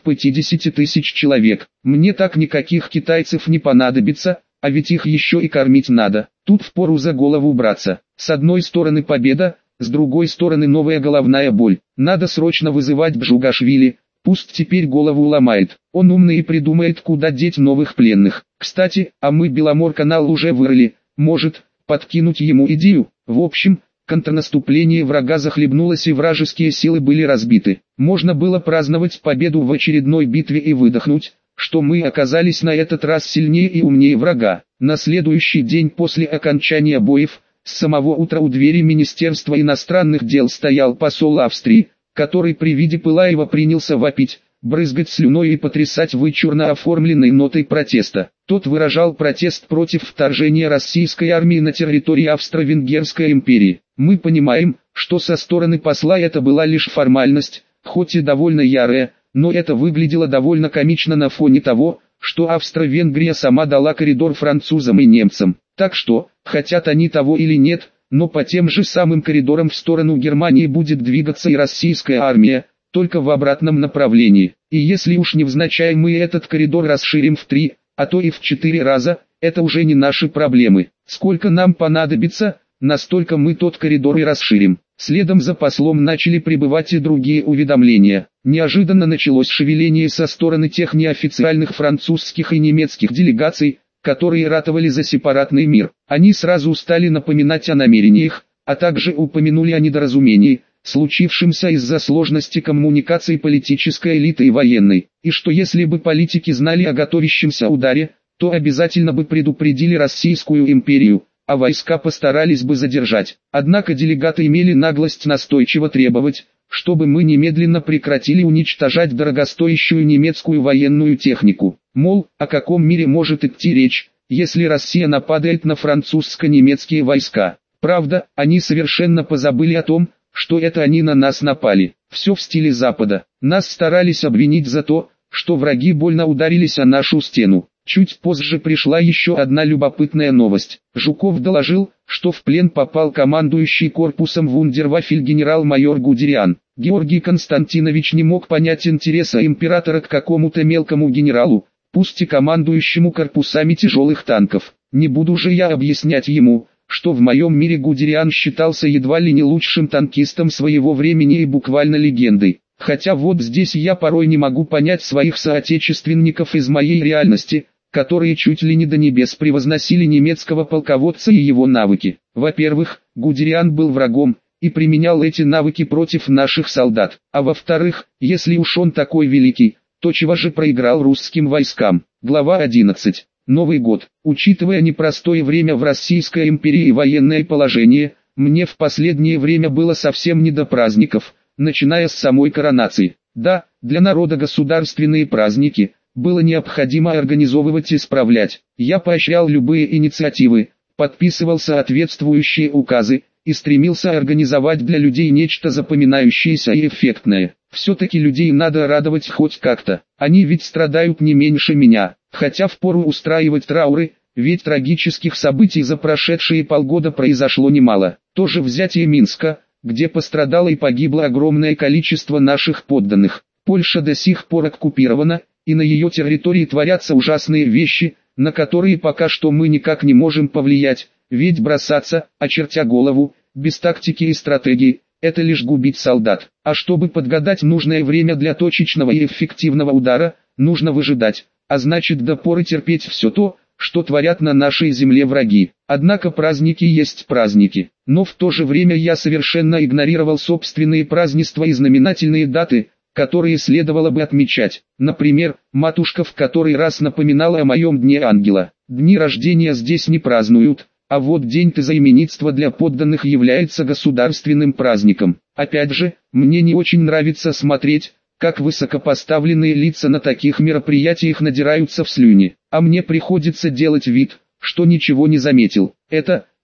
250 тысяч человек. Мне так никаких китайцев не понадобится, а ведь их еще и кормить надо. Тут впору за голову браться. С одной стороны победа, с другой стороны новая головная боль. Надо срочно вызывать Джугашвили, пусть теперь голову ломает. Он умный и придумает, куда деть новых пленных. Кстати, а мы Беломор-канал уже вырыли, может, подкинуть ему идею. В общем, контрнаступление врага захлебнулось и вражеские силы были разбиты. Можно было праздновать победу в очередной битве и выдохнуть, что мы оказались на этот раз сильнее и умнее врага. На следующий день после окончания боев, с самого утра у двери Министерства иностранных дел стоял посол Австрии, который при виде Пылаева принялся вопить, брызгать слюной и потрясать вычурно оформленной нотой протеста. Тот выражал протест против вторжения российской армии на территорию Австро-Венгерской империи. Мы понимаем, что со стороны посла это была лишь формальность, хоть и довольно ярая, но это выглядело довольно комично на фоне того, что Австро-Венгрия сама дала коридор французам и немцам. Так что, хотят они того или нет, но по тем же самым коридорам в сторону Германии будет двигаться и российская армия, только в обратном направлении. И если уж невзначай мы этот коридор расширим в 3, а то и в 4 раза, это уже не наши проблемы. Сколько нам понадобится, настолько мы тот коридор и расширим. Следом за послом начали прибывать и другие уведомления. Неожиданно началось шевеление со стороны тех неофициальных французских и немецких делегаций, которые ратовали за сепаратный мир. Они сразу стали напоминать о намерениях, а также упомянули о недоразумении, случившемся из-за сложности коммуникаций политической элиты и военной, и что если бы политики знали о готовящемся ударе, то обязательно бы предупредили Российскую империю, а войска постарались бы задержать. Однако делегаты имели наглость настойчиво требовать, чтобы мы немедленно прекратили уничтожать дорогостоящую немецкую военную технику. Мол, о каком мире может идти речь, если Россия нападает на французско-немецкие войска. Правда, они совершенно позабыли о том, что это они на нас напали. Все в стиле Запада. Нас старались обвинить за то, что враги больно ударились о нашу стену. Чуть позже пришла еще одна любопытная новость. Жуков доложил, что в плен попал командующий корпусом вундерваффель генерал-майор Гудериан. Георгий Константинович не мог понять интереса императора к какому-то мелкому генералу, пусть и командующему корпусами тяжелых танков. Не буду же я объяснять ему, что в моем мире Гудериан считался едва ли не лучшим танкистом своего времени и буквально легендой. Хотя вот здесь я порой не могу понять своих соотечественников из моей реальности, которые чуть ли не до небес превозносили немецкого полководца и его навыки. Во-первых, Гудериан был врагом и применял эти навыки против наших солдат. А во-вторых, если уж он такой великий, то чего же проиграл русским войскам? Глава 11. Новый год. Учитывая непростое время в Российской империи и военное положение, мне в последнее время было совсем не до праздников, начиная с самой коронации. Да, для народа государственные праздники было необходимо организовывать и справлять. Я поощрял любые инициативы, подписывал соответствующие указы и стремился организовать для людей нечто запоминающееся и эффектное. Все-таки людей надо радовать хоть как-то, они ведь страдают не меньше меня, хотя впору устраивать трауры, ведь трагических событий за прошедшие полгода произошло немало. Тоже взятие Минска, где пострадало и погибло огромное количество наших подданных. Польша до сих пор оккупирована, и на ее территории творятся ужасные вещи, на которые пока что мы никак не можем повлиять, ведь бросаться, очертя голову, без тактики и стратегии, это лишь губить солдат. А чтобы подгадать нужное время для точечного и эффективного удара, нужно выжидать, а значит до поры терпеть все то, что творят на нашей земле враги. Однако праздники есть праздники, но в то же время я совершенно игнорировал собственные празднества и знаменательные даты, которые следовало бы отмечать. Например, матушка в который раз напоминала о моем дне ангела. Дни рождения здесь не празднуют, а вот день тезаименитства для подданных является государственным праздником. Опять же, мне не очень нравится смотреть, как высокопоставленные лица на таких мероприятиях надираются в слюни, а мне приходится делать вид, что ничего не заметил. Это,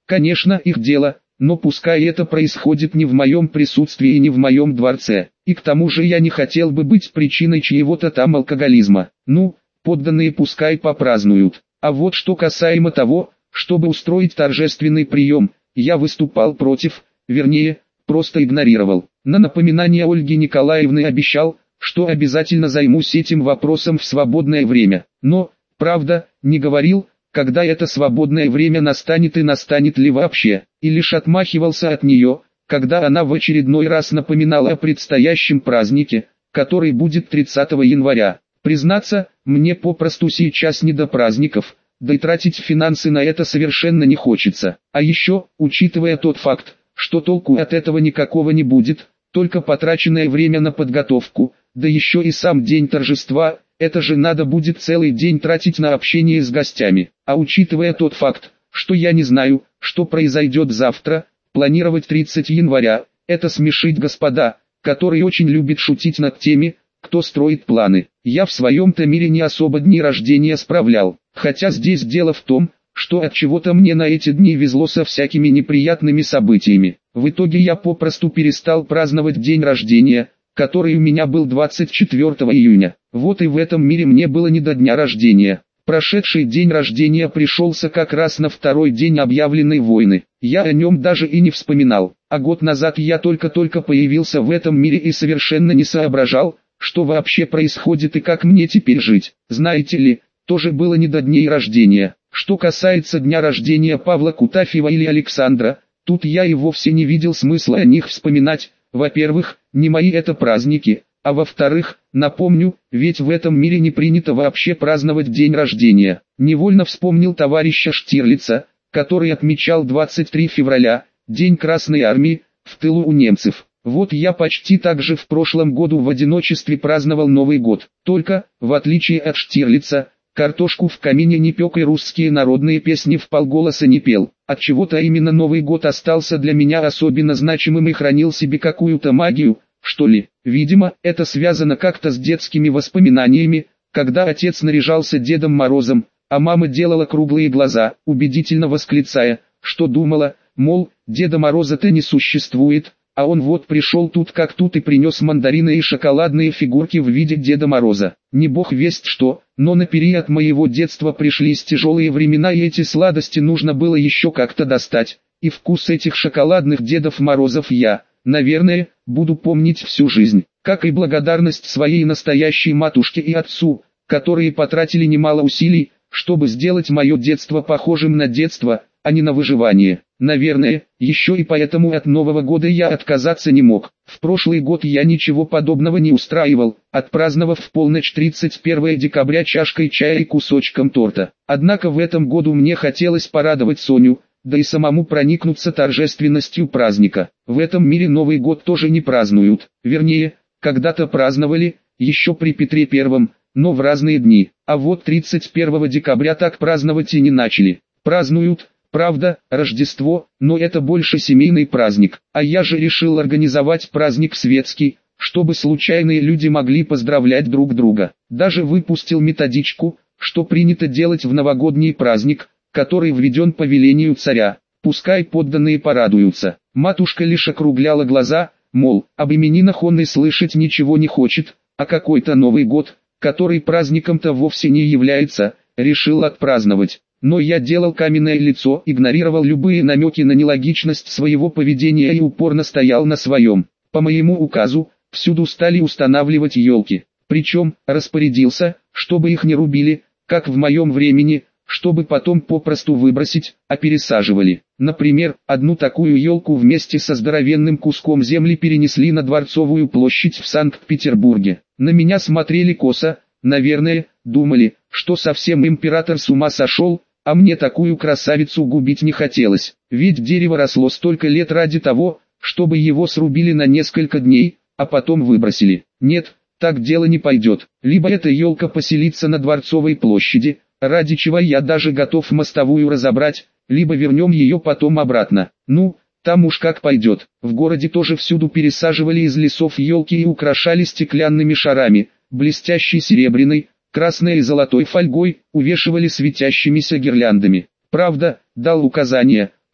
Конечно, их дело, но пускай это происходит не в моем присутствии и не в моем дворце. И к тому же я не хотел бы быть причиной чьего-то там алкоголизма. Ну, подданные пускай попразднуют. А вот что касаемо того, чтобы устроить торжественный прием, я выступал против, вернее, просто игнорировал. На напоминание Ольги Николаевны обещал, что обязательно займусь этим вопросом в свободное время. Но, правда, не говорил, когда это свободное время настанет и настанет ли вообще, и лишь отмахивался от нее, когда она в очередной раз напоминала о предстоящем празднике, который будет 30 января. Признаться, мне попросту сейчас не до праздников, да и тратить финансы на это совершенно не хочется. А еще, учитывая тот факт, что толку от этого никакого не будет, только потраченное время на подготовку, да еще и сам день торжества, это же надо будет целый день тратить на общение с гостями. А учитывая тот факт, что я не знаю, что произойдет завтра, планировать 30 января, это смешить господа, которые очень любят шутить над теми, кто строит планы. Я в своем-то мире не особо дни рождения справлял, хотя здесь дело в том, что от чего-то мне на эти дни везло со всякими неприятными событиями. В итоге я попросту перестал праздновать день рождения, который у меня был 24 июня. Вот и в этом мире мне было не до дня рождения. Прошедший день рождения пришелся как раз на второй день объявленной войны. Я о нем даже и не вспоминал. А год назад я только-только появился в этом мире и совершенно не соображал, что вообще происходит и как мне теперь жить. Знаете ли, тоже было не до дней рождения. Что касается дня рождения Павла Кутафьева или Александра, тут я и вовсе не видел смысла о них вспоминать. Во-первых, не мои это праздники, а во-вторых, напомню, ведь в этом мире не принято вообще праздновать день рождения. Невольно вспомнил товарища Штирлица, который отмечал 23 февраля, День Красной Армии, в тылу у немцев. Вот я почти так же в прошлом году в одиночестве праздновал Новый год. Только, в отличие от Штирлица, картошку в камине не пек и русские народные песни вполголоса не пел. Отчего-то именно Новый год остался для меня особенно значимым и хранил себе какую-то магию, что ли. Видимо, это связано как-то с детскими воспоминаниями, когда отец наряжался Дедом Морозом, а мама делала круглые глаза, убедительно восклицая, что думала, мол, Деда Мороза-то не существует, а он вот пришел тут как тут и принес мандарины и шоколадные фигурки в виде Деда Мороза. Не бог весть что, но на период моего детства пришлись тяжелые времена и эти сладости нужно было еще как-то достать, и вкус этих шоколадных Дедов Морозов я, наверное, буду помнить всю жизнь, как и благодарность своей настоящей матушке и отцу, которые потратили немало усилий, чтобы сделать мое детство похожим на детство, а не на выживание. Наверное, еще и поэтому от Нового года я отказаться не мог. В прошлый год я ничего подобного не устраивал, отпраздновав в полночь 31 декабря чашкой чая и кусочком торта. Однако в этом году мне хотелось порадовать Соню, да и самому проникнуться торжественностью праздника. В этом мире Новый год тоже не празднуют, вернее, когда-то праздновали, еще при Петре Первом, но в разные дни. А вот 31 декабря так праздновать и не начали. Празднуют, правда, Рождество, но это больше семейный праздник. А я же решил организовать праздник светский, чтобы случайные люди могли поздравлять друг друга. Даже выпустил методичку, что принято делать в новогодний праздник, который введен по велению царя. Пускай подданные порадуются. Матушка лишь округляла глаза, мол, об именинах он и слышать ничего не хочет, а какой-то Новый год, который праздником-то вовсе не является, решил отпраздновать. Но я делал каменное лицо, игнорировал любые намеки на нелогичность своего поведения и упорно стоял на своем. По моему указу, всюду стали устанавливать елки. Причем, распорядился, чтобы их не рубили, как в моем времени, чтобы потом попросту выбросить, а пересаживали. Например, одну такую елку вместе со здоровенным куском земли перенесли на Дворцовую площадь в Санкт-Петербурге. На меня смотрели косо, наверное, думали, что совсем император с ума сошел, а мне такую красавицу губить не хотелось. Ведь дерево росло столько лет ради того, чтобы его срубили на несколько дней, а потом выбросили. Нет, так дело не пойдет. Либо эта елка поселится на Дворцовой площади, ради чего я даже готов мостовую разобрать, либо вернем ее потом обратно. Ну, там уж как пойдет. В городе тоже всюду пересаживали из лесов елки и украшали стеклянными шарами, блестящей серебряной, красной и золотой фольгой, увешивали светящимися гирляндами. Правда, дал указание,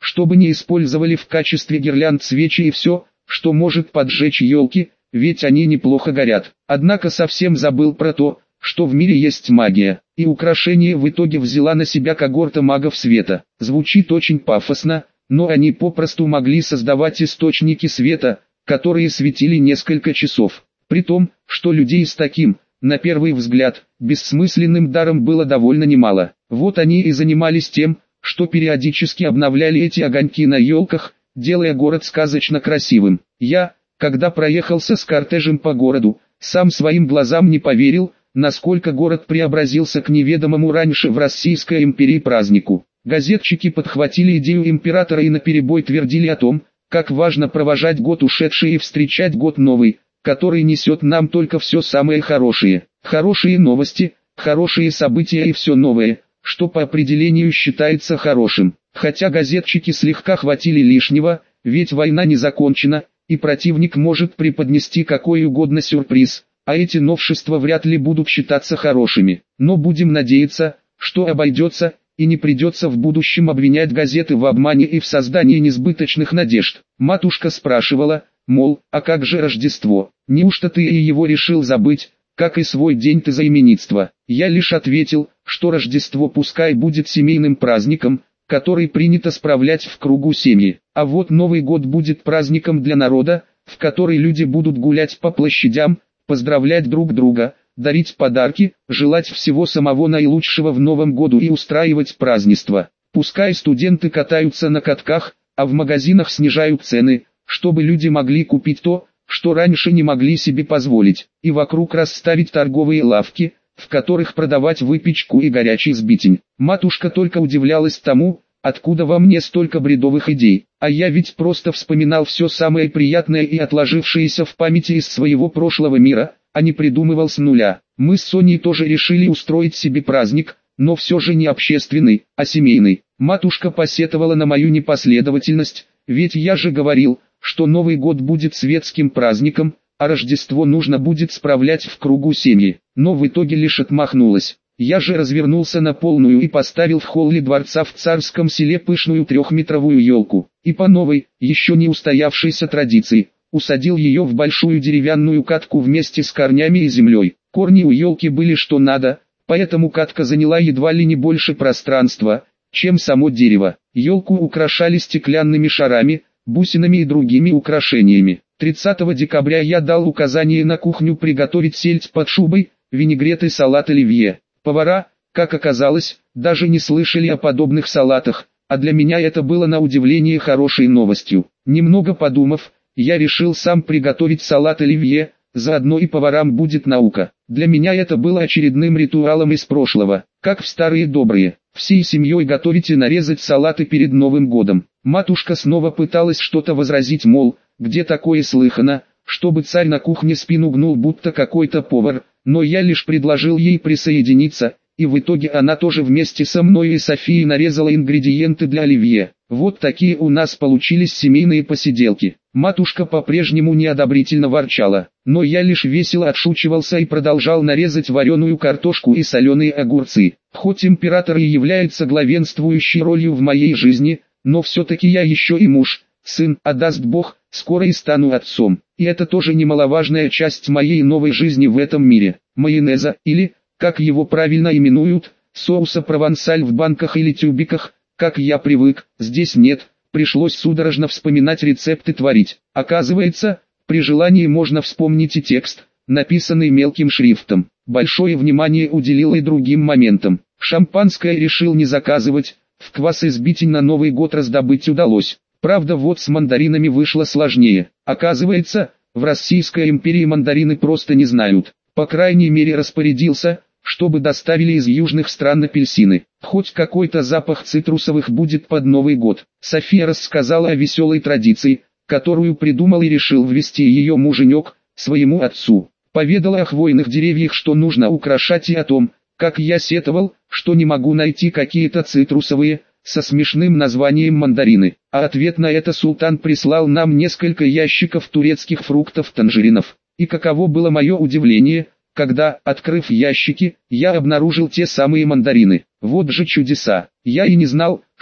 чтобы не использовали в качестве гирлянд свечи и все, что может поджечь елки, ведь они неплохо горят. Однако совсем забыл про то, что в мире есть магия, и украшение в итоге взяла на себя когорта магов света. Звучит очень пафосно, но они попросту могли создавать источники света, которые светили несколько часов. При том, что людей с таким, на первый взгляд, бессмысленным даром было довольно немало. Вот они и занимались тем, что периодически обновляли эти огоньки на елках, делая город сказочно красивым. Я, когда проехался с кортежем по городу, сам своим глазам не поверил, насколько город преобразился к неведомому раньше в Российской империи празднику. Газетчики подхватили идею императора и наперебой твердили о том, как важно провожать год ушедший и встречать год новый, который несет нам только все самое хорошее. Хорошие новости, хорошие события и все новое, что по определению считается хорошим. Хотя газетчики слегка хватили лишнего, ведь война не закончена, и противник может преподнести какой угодно сюрприз, а эти новшества вряд ли будут считаться хорошими. Но будем надеяться, что обойдется, и не придется в будущем обвинять газеты в обмане и в создании несбыточных надежд. Матушка спрашивала, мол, а как же Рождество? Неужто ты и его решил забыть, как и свой день тезаименитства? Я лишь ответил, что Рождество пускай будет семейным праздником, который принято справлять в кругу семьи. А вот Новый год будет праздником для народа, в который люди будут гулять по площадям, поздравлять друг друга, дарить подарки, желать всего самого наилучшего в Новом году и устраивать празднества. Пускай студенты катаются на катках, а в магазинах снижают цены, чтобы люди могли купить то, что раньше не могли себе позволить, и вокруг расставить торговые лавки, в которых продавать выпечку и горячий сбитень. Матушка только удивлялась тому, откуда во мне столько бредовых идей, а я ведь просто вспоминал все самое приятное и отложившееся в памяти из своего прошлого мира, а не придумывал с нуля. Мы с Соней тоже решили устроить себе праздник, но все же не общественный, а семейный. Матушка посетовала на мою непоследовательность, ведь я же говорил, что Новый год будет светским праздником, а Рождество нужно будет справлять в кругу семьи. Но в итоге лишь отмахнулась. Я же развернулся на полную и поставил в холле дворца в Царском селе пышную 3-метровую елку. И по новой, еще не устоявшейся традиции, усадил ее в большую деревянную катку вместе с корнями и землей. Корни у елки были что надо, поэтому катка заняла едва ли не больше пространства, чем само дерево. Елку украшали стеклянными шарами, бусинами и другими украшениями. 30 декабря я дал указание на кухню приготовить сельдь под шубой, винегрет и салат оливье. Повара, как оказалось, даже не слышали о подобных салатах, а для меня это было на удивление хорошей новостью. Немного подумав, я решил сам приготовить салат оливье, заодно и поварам будет наука. Для меня это было очередным ритуалом из прошлого, как в старые добрые. Всей семьей готовить и нарезать салаты перед Новым годом. Матушка снова пыталась что-то возразить, мол, где такое слыхано, чтобы царь на кухне спину гнул будто какой-то повар, но я лишь предложил ей присоединиться, и в итоге она тоже вместе со мной и Софией нарезала ингредиенты для оливье. Вот такие у нас получились семейные посиделки. Матушка по-прежнему неодобрительно ворчала, но я лишь весело отшучивался и продолжал нарезать вареную картошку и соленые огурцы. Хоть император и является главенствующей ролью в моей жизни, но все-таки я еще и муж, сын, а даст Бог, скоро и стану отцом. И это тоже немаловажная часть моей новой жизни в этом мире. Майонеза, или, как его правильно именуют, соуса провансаль в банках или тюбиках, как я привык, здесь нет. Пришлось судорожно вспоминать рецепты творить. Оказывается, при желании можно вспомнить и текст, написанный мелким шрифтом. Большое внимание уделил и другим моментам. Шампанское решил не заказывать, в квас и сбитень на Новый год раздобыть удалось. Правда, вот с мандаринами вышло сложнее. Оказывается, в Российской империи мандарины просто не знают. По крайней мере распорядился, чтобы доставили из южных стран апельсины. Хоть какой-то запах цитрусовых будет под Новый год. София рассказала о веселой традиции, которую придумал и решил ввести ее муженек, своему отцу. Поведала о хвойных деревьях, что нужно украшать, и о том, как я сетовал, что не могу найти какие-то цитрусовые, со смешным названием мандарины. А ответ на это султан прислал нам несколько ящиков турецких фруктов-танжеринов. И каково было мое удивление, когда, открыв ящики, я обнаружил те самые мандарины. Вот же чудеса. Я и не знал,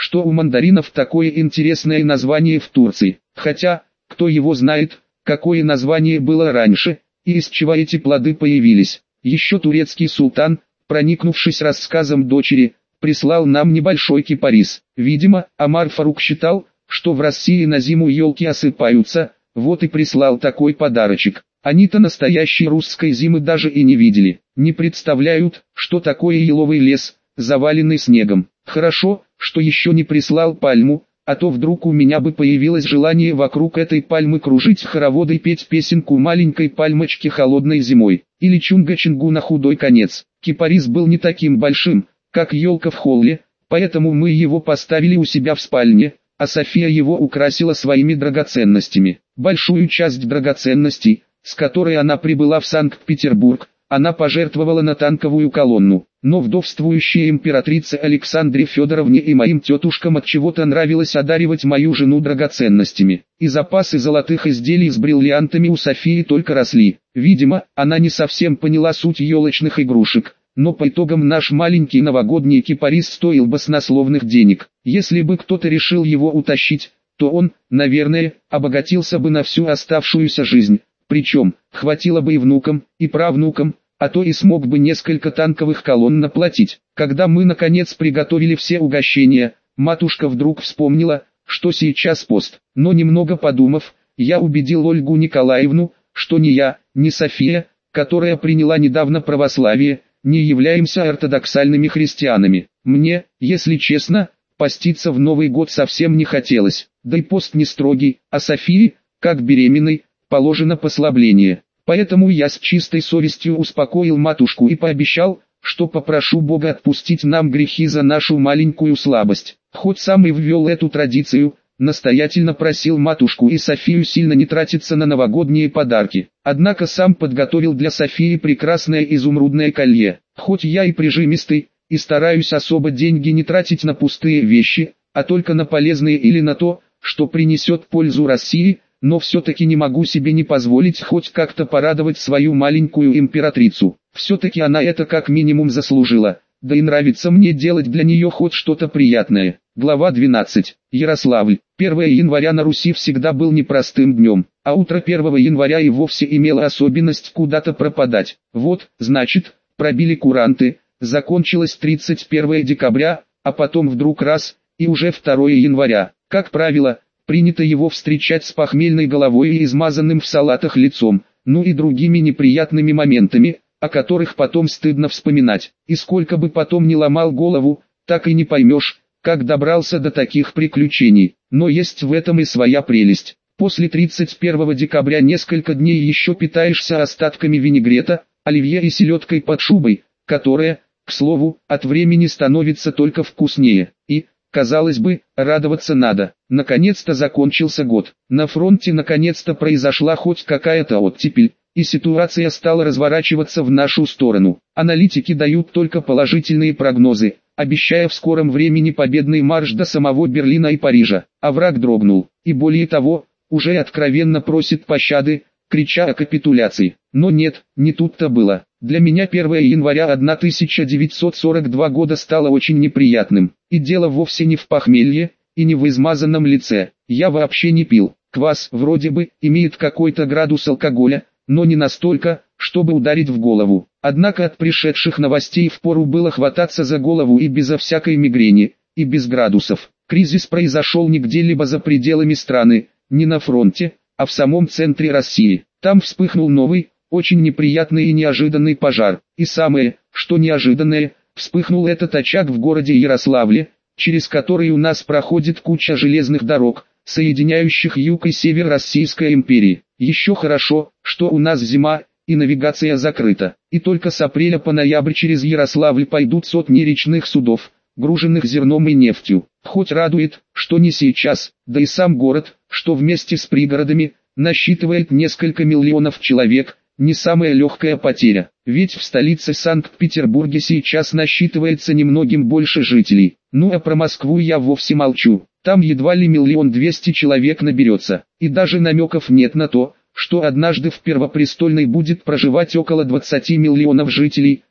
что у мандаринов такое интересное название в Турции. Хотя, кто его знает, какое название было раньше, и из чего эти плоды появились. Еще турецкий султан, проникнувшись рассказом дочери, прислал нам небольшой кипарис. Видимо, Омар Фарук считал, что в России на зиму елки осыпаются, вот и прислал такой подарочек. Они-то настоящей русской зимы даже и не видели, не представляют, что такое еловый лес, заваленный снегом. Хорошо, что еще не прислал пальму, а то вдруг у меня бы появилось желание вокруг этой пальмы кружить хороводы и петь песенку маленькой пальмочки холодной зимой, или чунга-чингу на худой конец. Кипарис был не таким большим, как елка в холле, поэтому мы его поставили у себя в спальне, а София его украсила своими драгоценностями. Большую часть драгоценностей, с которой она прибыла в Санкт-Петербург, она пожертвовала на танковую колонну. Но вдовствующей императрице Александре Федоровне и моим тетушкам от чего-то нравилось одаривать мою жену драгоценностями. И запасы золотых изделий с бриллиантами у Софии только росли. Видимо, она не совсем поняла суть елочных игрушек, но по итогам наш маленький новогодний кипарис стоил баснословных денег. Если бы кто-то решил его утащить, то он, наверное, обогатился бы на всю оставшуюся жизнь. Причем, хватило бы и внукам, и правнукам, а то и смог бы несколько танковых колонн наплатить. Когда мы наконец приготовили все угощения, матушка вдруг вспомнила, что сейчас пост. Но немного подумав, я убедил Ольгу Николаевну, что ни я, ни София, которая приняла недавно православие, не являемся ортодоксальными христианами. Мне, если честно, поститься в Новый год совсем не хотелось, да и пост не строгий, а Софии, как беременной, положено послабление. Поэтому я с чистой совестью успокоил матушку и пообещал, что попрошу Бога отпустить нам грехи за нашу маленькую слабость. Хоть сам и ввел эту традицию, настоятельно просил матушку и Софию сильно не тратиться на новогодние подарки. Однако сам подготовил для Софии прекрасное изумрудное колье. Хоть я и прижимистый, и стараюсь особо деньги не тратить на пустые вещи, а только на полезные или на то, что принесет пользу России, но все-таки не могу себе не позволить хоть как-то порадовать свою маленькую императрицу. Все-таки она это как минимум заслужила, да и нравится мне делать для нее хоть что-то приятное. Глава 12. Ярославль. 1 января на Руси всегда был непростым днем, а утро 1 января и вовсе имело особенность куда-то пропадать. Вот, значит, пробили куранты, закончилось 31 декабря, а потом вдруг раз, и уже 2 января. Как правило, принято его встречать с похмельной головой и измазанным в салатах лицом, ну и другими неприятными моментами, о которых потом стыдно вспоминать. И сколько бы потом ни ломал голову, так и не поймешь, как добрался до таких приключений. Но есть в этом и своя прелесть. После 31 декабря несколько дней еще питаешься остатками винегрета, оливье и селедкой под шубой, которая, к слову, от времени становится только вкуснее. И, казалось бы, радоваться надо. Наконец-то закончился год. На фронте наконец-то произошла хоть какая-то оттепель, и ситуация стала разворачиваться в нашу сторону. Аналитики дают только положительные прогнозы, обещая в скором времени победный марш до самого Берлина и Парижа. А враг дрогнул, и более того, уже откровенно просит пощады, крича о капитуляции. Но нет, не тут-то было. Для меня 1 января 1942 года стало очень неприятным. И дело вовсе не в похмелье, и не в измазанном лице. Я вообще не пил. Квас вроде бы имеет какой-то градус алкоголя, но не настолько, чтобы ударить в голову. Однако от пришедших новостей впору было хвататься за голову и безо всякой мигрени, и без градусов. Кризис произошел не где-либо за пределами страны, не на фронте, а в самом центре России. Там вспыхнул новый, очень неприятный и неожиданный пожар. И самое, что неожиданное, вспыхнул этот очаг в городе Ярославле, через который у нас проходит куча железных дорог, соединяющих юг и север Российской империи. Еще хорошо, что у нас зима, и навигация закрыта. И только с апреля по ноябрь через Ярославль пойдут сотни речных судов, груженных зерном и нефтью. Хоть радует, что не сейчас, да и сам город, что вместе с пригородами, насчитывает несколько миллионов человек, не самая легкая потеря. Ведь в столице Санкт-Петербурге сейчас насчитывается немногим больше жителей. Ну а про Москву я вовсе молчу. Там едва ли 1 200 000 человек наберется. И даже намеков нет на то, что однажды в Первопрестольной будет проживать около 20 миллионов жителей,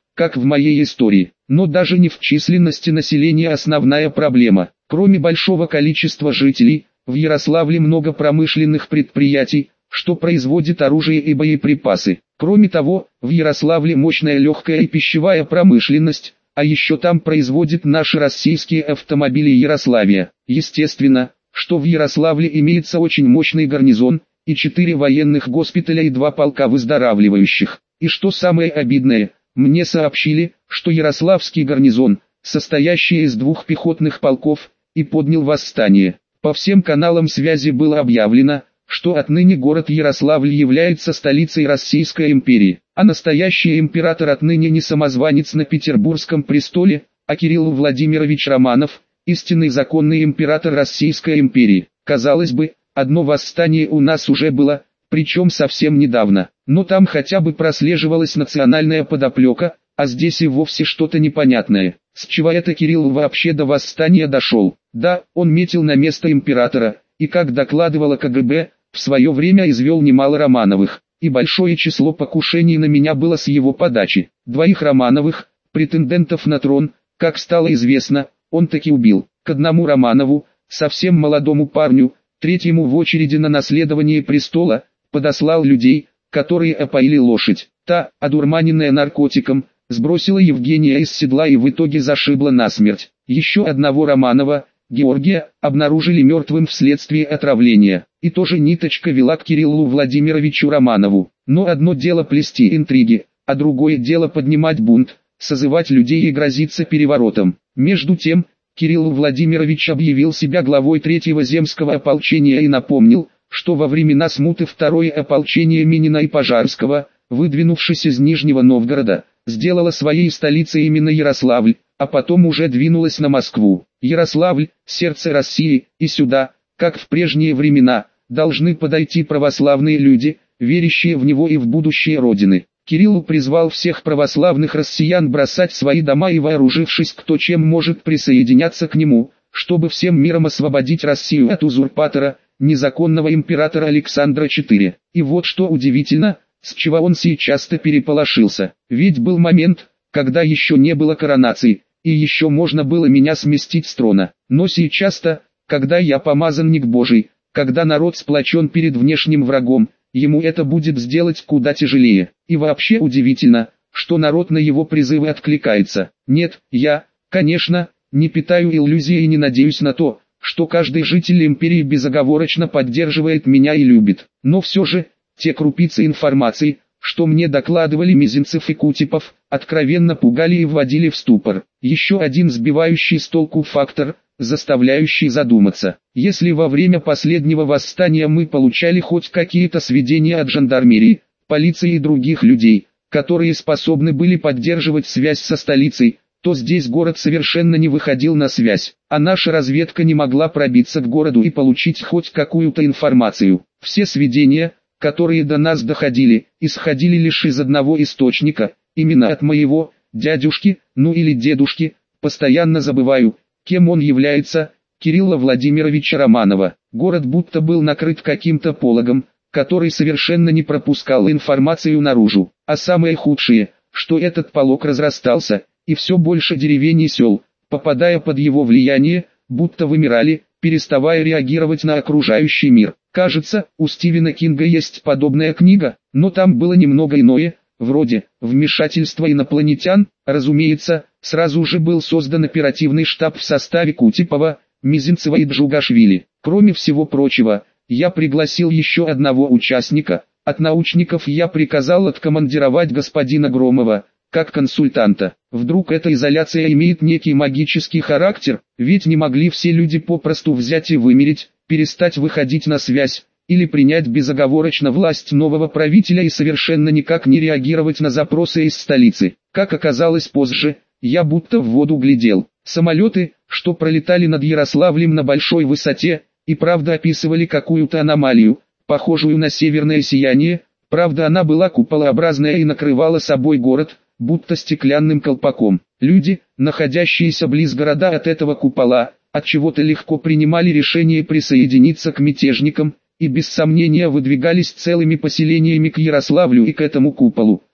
как в моей истории. Но даже не в численности населения основная проблема. Кроме большого количества жителей, в Ярославле много промышленных предприятий, что производит оружие и боеприпасы. Кроме того, в Ярославле мощная легкая и пищевая промышленность, а еще там производят наши российские автомобили Ярославия. Естественно, что в Ярославле имеется очень мощный гарнизон, и 4 военных госпиталя и 2 полка выздоравливающих. И что самое обидное, мне сообщили, что Ярославский гарнизон, состоящий из 2 пехотных полков, и поднял восстание. По всем каналам связи было объявлено, что отныне город Ярославль является столицей Российской империи, а настоящий император отныне не самозванец на Петербургском престоле, а Кирилл Владимирович Романов, истинный законный император Российской империи. Казалось бы, одно восстание у нас уже было, причем совсем недавно, но там хотя бы прослеживалась национальная подоплека, а здесь и вовсе что-то непонятное. С чего это Кирилл вообще до восстания дошел? Да, он метил на место императора, и как докладывало КГБ, в свое время извел немало Романовых, и большое число покушений на меня было с его подачи. 2 Романовых, претендентов на трон, как стало известно, он таки убил. К одному Романову, совсем молодому парню, 3-му в очереди на наследование престола, подослал людей, которые опоили лошадь. Та, одурманенная наркотиком, сбросила Евгения из седла и в итоге зашибла насмерть. Еще одного Романова, Георгия, обнаружили мертвым вследствие отравления. И тоже ниточка вела к Кириллу Владимировичу Романову. Но одно дело плести интриги, а другое дело поднимать бунт, созывать людей и грозиться переворотом. Между тем, Кирилл Владимирович объявил себя главой 3-го земского ополчения и напомнил, что во времена смуты 2-е ополчение Минина и Пожарского, выдвинувшись из Нижнего Новгорода, сделало своей столицей именно Ярославль, а потом уже двинулась на Москву. Ярославль, сердце России, и сюда, как в прежние времена, должны подойти православные люди, верящие в него и в будущее Родины. Кирилл призвал всех православных россиян бросать свои дома и, вооружившись кто чем может, присоединяться к нему, чтобы всем миром освободить Россию от узурпатора, незаконного императора Александра IV. И вот что удивительно, с чего он сейчас-то переполошился. Ведь был момент, когда еще не было коронации, и еще можно было меня сместить с трона. Но сейчас-то, когда я помазанник Божий, когда народ сплочен перед внешним врагом, ему это будет сделать куда тяжелее. И вообще удивительно, что народ на его призывы откликается. Нет, я, конечно, не питаю иллюзий и не надеюсь на то, что каждый житель империи безоговорочно поддерживает меня и любит. Но все же, те крупицы информации, что мне докладывали Мизинцев и Кутепов, откровенно пугали и вводили в ступор. Еще один сбивающий с толку фактор, заставляющий задуматься. Если во время последнего восстания мы получали хоть какие-то сведения от жандармерии, полиции и других людей, которые способны были поддерживать связь со столицей, то здесь город совершенно не выходил на связь, а наша разведка не могла пробиться к городу и получить хоть какую-то информацию. Все сведения, которые до нас доходили, исходили лишь из одного источника, именно от моего дядюшки, ну или дедушки, постоянно забываю, кем он является, Кирилла Владимировича Романова. Город будто был накрыт каким-то пологом, который совершенно не пропускал информацию наружу. А самое худшее, что этот полог разрастался, и все больше деревень и сел, попадая под его влияние, будто вымирали, переставая реагировать на окружающий мир. Кажется, у Стивена Кинга есть подобная книга, но там было немного иное, вроде «Вмешательство инопланетян». Разумеется, сразу же был создан оперативный штаб в составе Кутепова, Мизинцева и Джугашвили. Кроме всего прочего, я пригласил еще одного участника. От научников я приказал откомандировать господина Громова, как консультанта. Вдруг эта изоляция имеет некий магический характер, ведь не могли все люди попросту взять и вымереть, перестать выходить на связь, или принять безоговорочно власть нового правителя и совершенно никак не реагировать на запросы из столицы. Как оказалось позже, я будто в воду глядел. Самолеты, что пролетали над Ярославлем на большой высоте, и правда описывали какую-то аномалию, похожую на северное сияние, правда она была куполообразная и накрывала собой город, будто стеклянным колпаком. Люди, находящиеся близ города от этого купола, отчего-то легко принимали решение присоединиться к мятежникам, и без сомнения выдвигались целыми поселениями к Ярославлю и к этому куполу,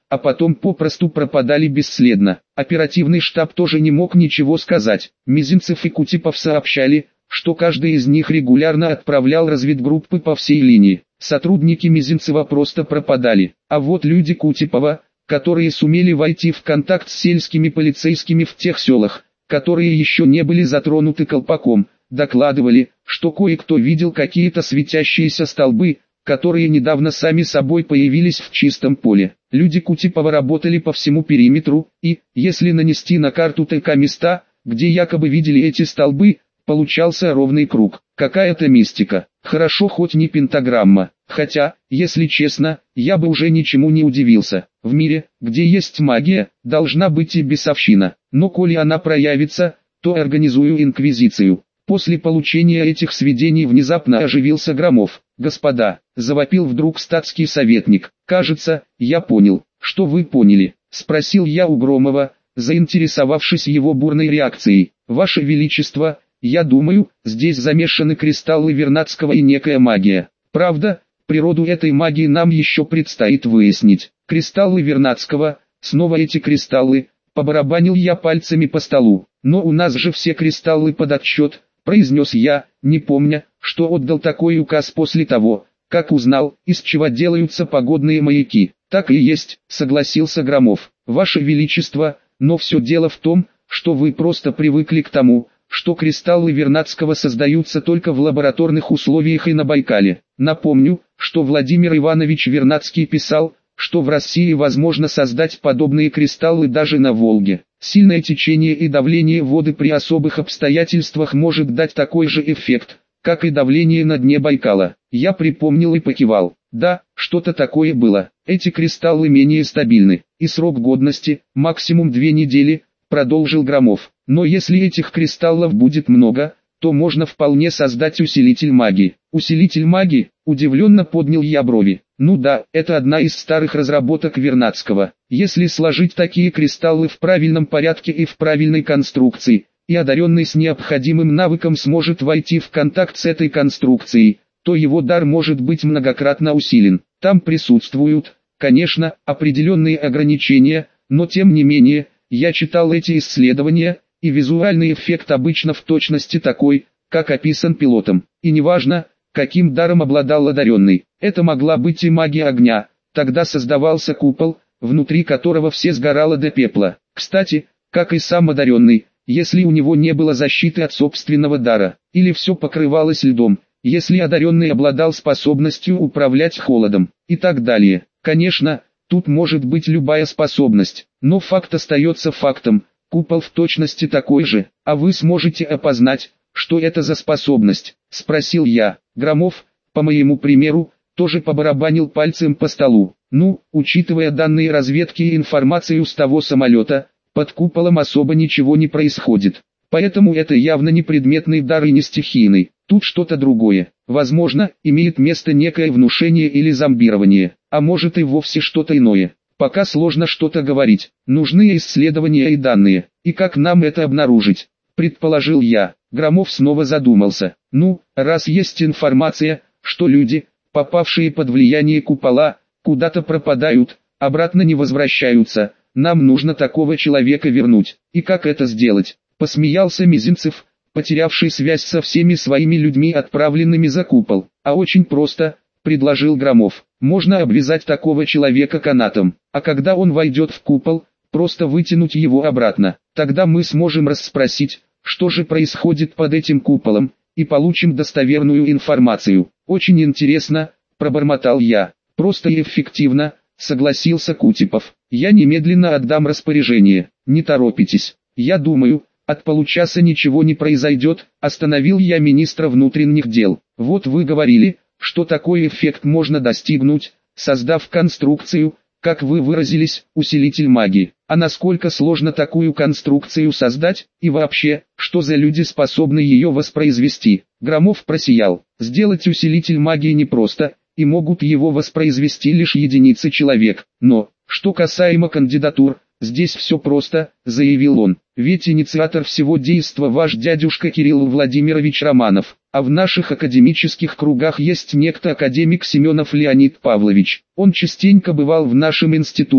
а потом попросту пропадали бесследно. Оперативный штаб тоже не мог ничего сказать. Мизинцев и Кутепов сообщали, что каждый из них регулярно отправлял разведгруппы по всей линии. Сотрудники Мизинцева просто пропадали. А вот люди Кутепова, которые сумели войти в контакт с сельскими полицейскими в тех селах, которые еще не были затронуты колпаком, докладывали, что кое-кто видел какие-то светящиеся столбы, которые недавно сами собой появились в чистом поле. Люди Кутепова работали по всему периметру, и, если нанести на карту ТК места, где якобы видели эти столбы, получался ровный круг. Какая-то мистика. Хорошо хоть не пентаграмма. Хотя, если честно, я бы уже ничему не удивился. В мире, где есть магия, должна быть и бесовщина. Но коли она проявится, то организую инквизицию. После получения этих сведений внезапно оживился Громов. «Господа», — завопил вдруг статский советник, — «кажется, я понял». «Что вы поняли?» — спросил я у Громова, заинтересовавшись его бурной реакцией. «Ваше Величество, я думаю, здесь замешаны кристаллы Вернадского и некая магия. Правда, природу этой магии нам еще предстоит выяснить. Кристаллы Вернадского, снова эти кристаллы», — побарабанил я пальцами по столу. «Но у нас же все кристаллы под отчет», — произнес я, не помня, что отдал такой указ после того, как узнал, из чего делаются погодные маяки. «Так и есть», — согласился Громов. «Ваше Величество, но все дело в том, что вы просто привыкли к тому, что кристаллы Вернадского создаются только в лабораторных условиях и на Байкале. Напомню, что Владимир Иванович Вернадский писал, что в России возможно создать подобные кристаллы даже на Волге. Сильное течение и давление воды при особых обстоятельствах может дать такой же эффект, как и давление на дне Байкала». Я припомнил и покивал. Да, что-то такое было. Эти кристаллы менее стабильны, и срок годности, максимум 2 недели, продолжил Громов. Но если этих кристаллов будет много, то можно вполне создать усилитель магии. Усилитель магии? Удивленно поднял я брови. Ну да, это одна из старых разработок Вернадского. Если сложить такие кристаллы в правильном порядке и в правильной конструкции, и одаренный с необходимым навыком сможет войти в контакт с этой конструкцией, то его дар может быть многократно усилен. Там присутствуют, конечно, определенные ограничения, но тем не менее, я читал эти исследования, и визуальный эффект обычно в точности такой, как описан пилотом. И неважно, каким даром обладал одаренный, это могла быть и магия огня, тогда создавался купол, внутри которого все сгорало до пепла. Кстати, как и сам одаренный, если у него не было защиты от собственного дара, или все покрывалось льдом, если одаренный обладал способностью управлять холодом, и так далее. Конечно, тут может быть любая способность, но факт остается фактом, купол в точности такой же, а вы сможете опознать, что это за способность, спросил я. Громов, по моему примеру, тоже побарабанил пальцем по столу. Ну, учитывая данные разведки и информацию с того самолета, под куполом особо ничего не происходит. Поэтому это явно не предметный дар и не стихийный. Тут что-то другое. Возможно, имеет место некое внушение или зомбирование, а может и вовсе что-то иное. Пока сложно что-то говорить. Нужны исследования и данные. И как нам это обнаружить? Предположил я. Громов снова задумался. Ну, раз есть информация, что люди, попавшие под влияние купола, куда-то пропадают, обратно не возвращаются, нам нужно такого человека вернуть. И как это сделать? Посмеялся Мизинцев, потерявший связь со всеми своими людьми, отправленными за купол. А очень просто, предложил Громов. Можно обвязать такого человека канатом, а когда он войдет в купол, просто вытянуть его обратно. Тогда мы сможем расспросить, что же происходит под этим куполом, и получим достоверную информацию. Очень интересно, пробормотал я. Просто и эффективно, согласился Кутепов. Я немедленно отдам распоряжение. Не торопитесь. Я думаю, от получаса ничего не произойдет, остановил я министра внутренних дел. Вот вы говорили, что такой эффект можно достигнуть, создав конструкцию, как вы выразились, усилитель магии. А насколько сложно такую конструкцию создать, и вообще, что за люди способны ее воспроизвести? Громов просиял. Сделать усилитель магии непросто, и могут его воспроизвести лишь единицы человек. Но, что касаемо кандидатур, здесь все просто, заявил он. Ведь инициатор всего действа ваш дядюшка Кирилл Владимирович Романов, а в наших академических кругах есть некто академик Семенов Леонид Павлович. Он частенько бывал в нашем институте,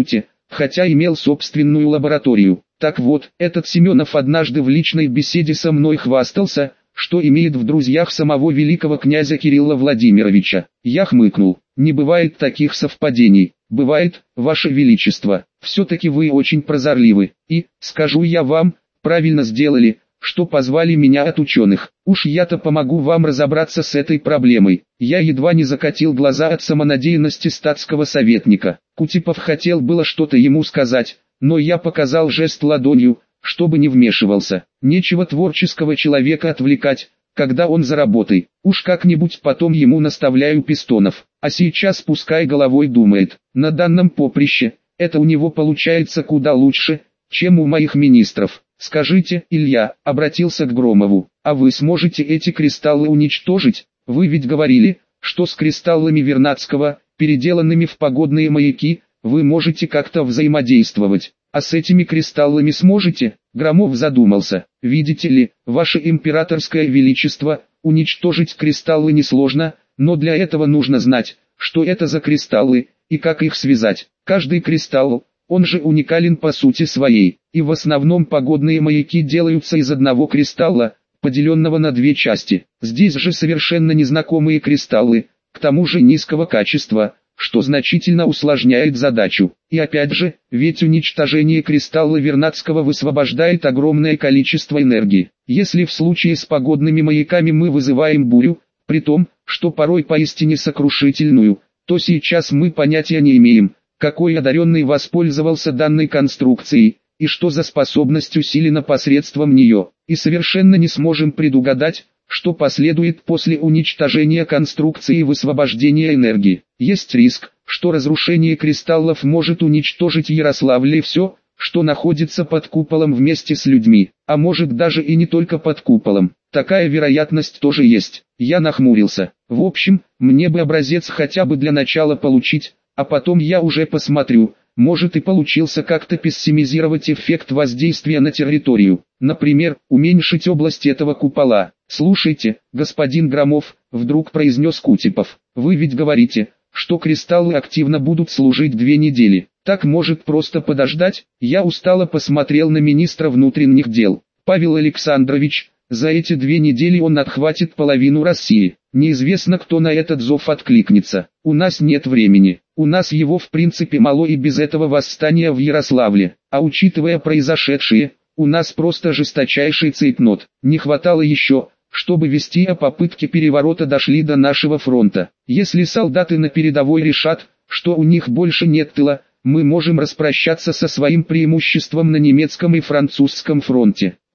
хотя имел собственную лабораторию. Так вот, этот Семенов однажды в личной беседе со мной хвастался, что имеет в друзьях самого великого князя Кирилла Владимировича. Я хмыкнул. Не бывает таких совпадений. Бывает, Ваше Величество. Все-таки вы очень прозорливы. И, скажу я вам, правильно сделали, что позвали меня от ученых. Уж я-то помогу вам разобраться с этой проблемой. Я едва не закатил глаза от самонадеянности статского советника. Кутепов хотел было что-то ему сказать, но я показал жест ладонью, чтобы не вмешивался. Нечего творческого человека отвлекать, когда он за работой. Уж как-нибудь потом ему наставляю пистонов. А сейчас пускай головой думает. На данном поприще, это у него получается куда лучше, чем у моих министров. Скажите, Илья, обратился к Громову, а вы сможете эти кристаллы уничтожить? Вы ведь говорили, что с кристаллами Вернадского, переделанными в погодные маяки, вы можете как-то взаимодействовать. А с этими кристаллами сможете? Громов задумался. Видите ли, Ваше Императорское Величество, уничтожить кристаллы несложно, но для этого нужно знать, что это за кристаллы, и как их связать. Каждый кристалл, он же уникален по сути своей, и в основном погодные маяки делаются из одного кристалла, поделенного на две части. Здесь же совершенно незнакомые кристаллы, к тому же низкого качества, что значительно усложняет задачу. И опять же, ведь уничтожение кристалла Вернадского высвобождает огромное количество энергии. Если в случае с погодными маяками мы вызываем бурю, при том, что порой поистине сокрушительную, то сейчас мы понятия не имеем, какой одаренный воспользовался данной конструкцией, и что за способность усилена посредством нее, и совершенно не сможем предугадать, что последует после уничтожения конструкции и высвобождения энергии. Есть риск, что разрушение кристаллов может уничтожить в Ярославле все, что находится под куполом вместе с людьми, а может даже и не только под куполом. Такая вероятность тоже есть. Я нахмурился. В общем, мне бы образец хотя бы для начала получить, а потом я уже посмотрю, может и получился как-то пессимизировать эффект воздействия на территорию. Например, уменьшить область этого купола. «Слушайте, господин Громов», — вдруг произнес Кутепов, — «вы ведь говорите, что кристаллы активно будут служить 2 недели. Так может просто подождать?» Я устало посмотрел на министра внутренних дел. «Павел Александрович, за эти 2 недели он отхватит половину России. Неизвестно, кто на этот зов откликнется. У нас нет времени. У нас его в принципе мало и без этого восстания в Ярославле. А учитывая произошедшее, у нас просто жесточайший цейтнот. Не хватало еще, чтобы вести о попытке переворота дошли до нашего фронта. Если солдаты на передовой решат, что у них больше нет тыла, мы можем распрощаться со своим преимуществом на немецком и французском фронте.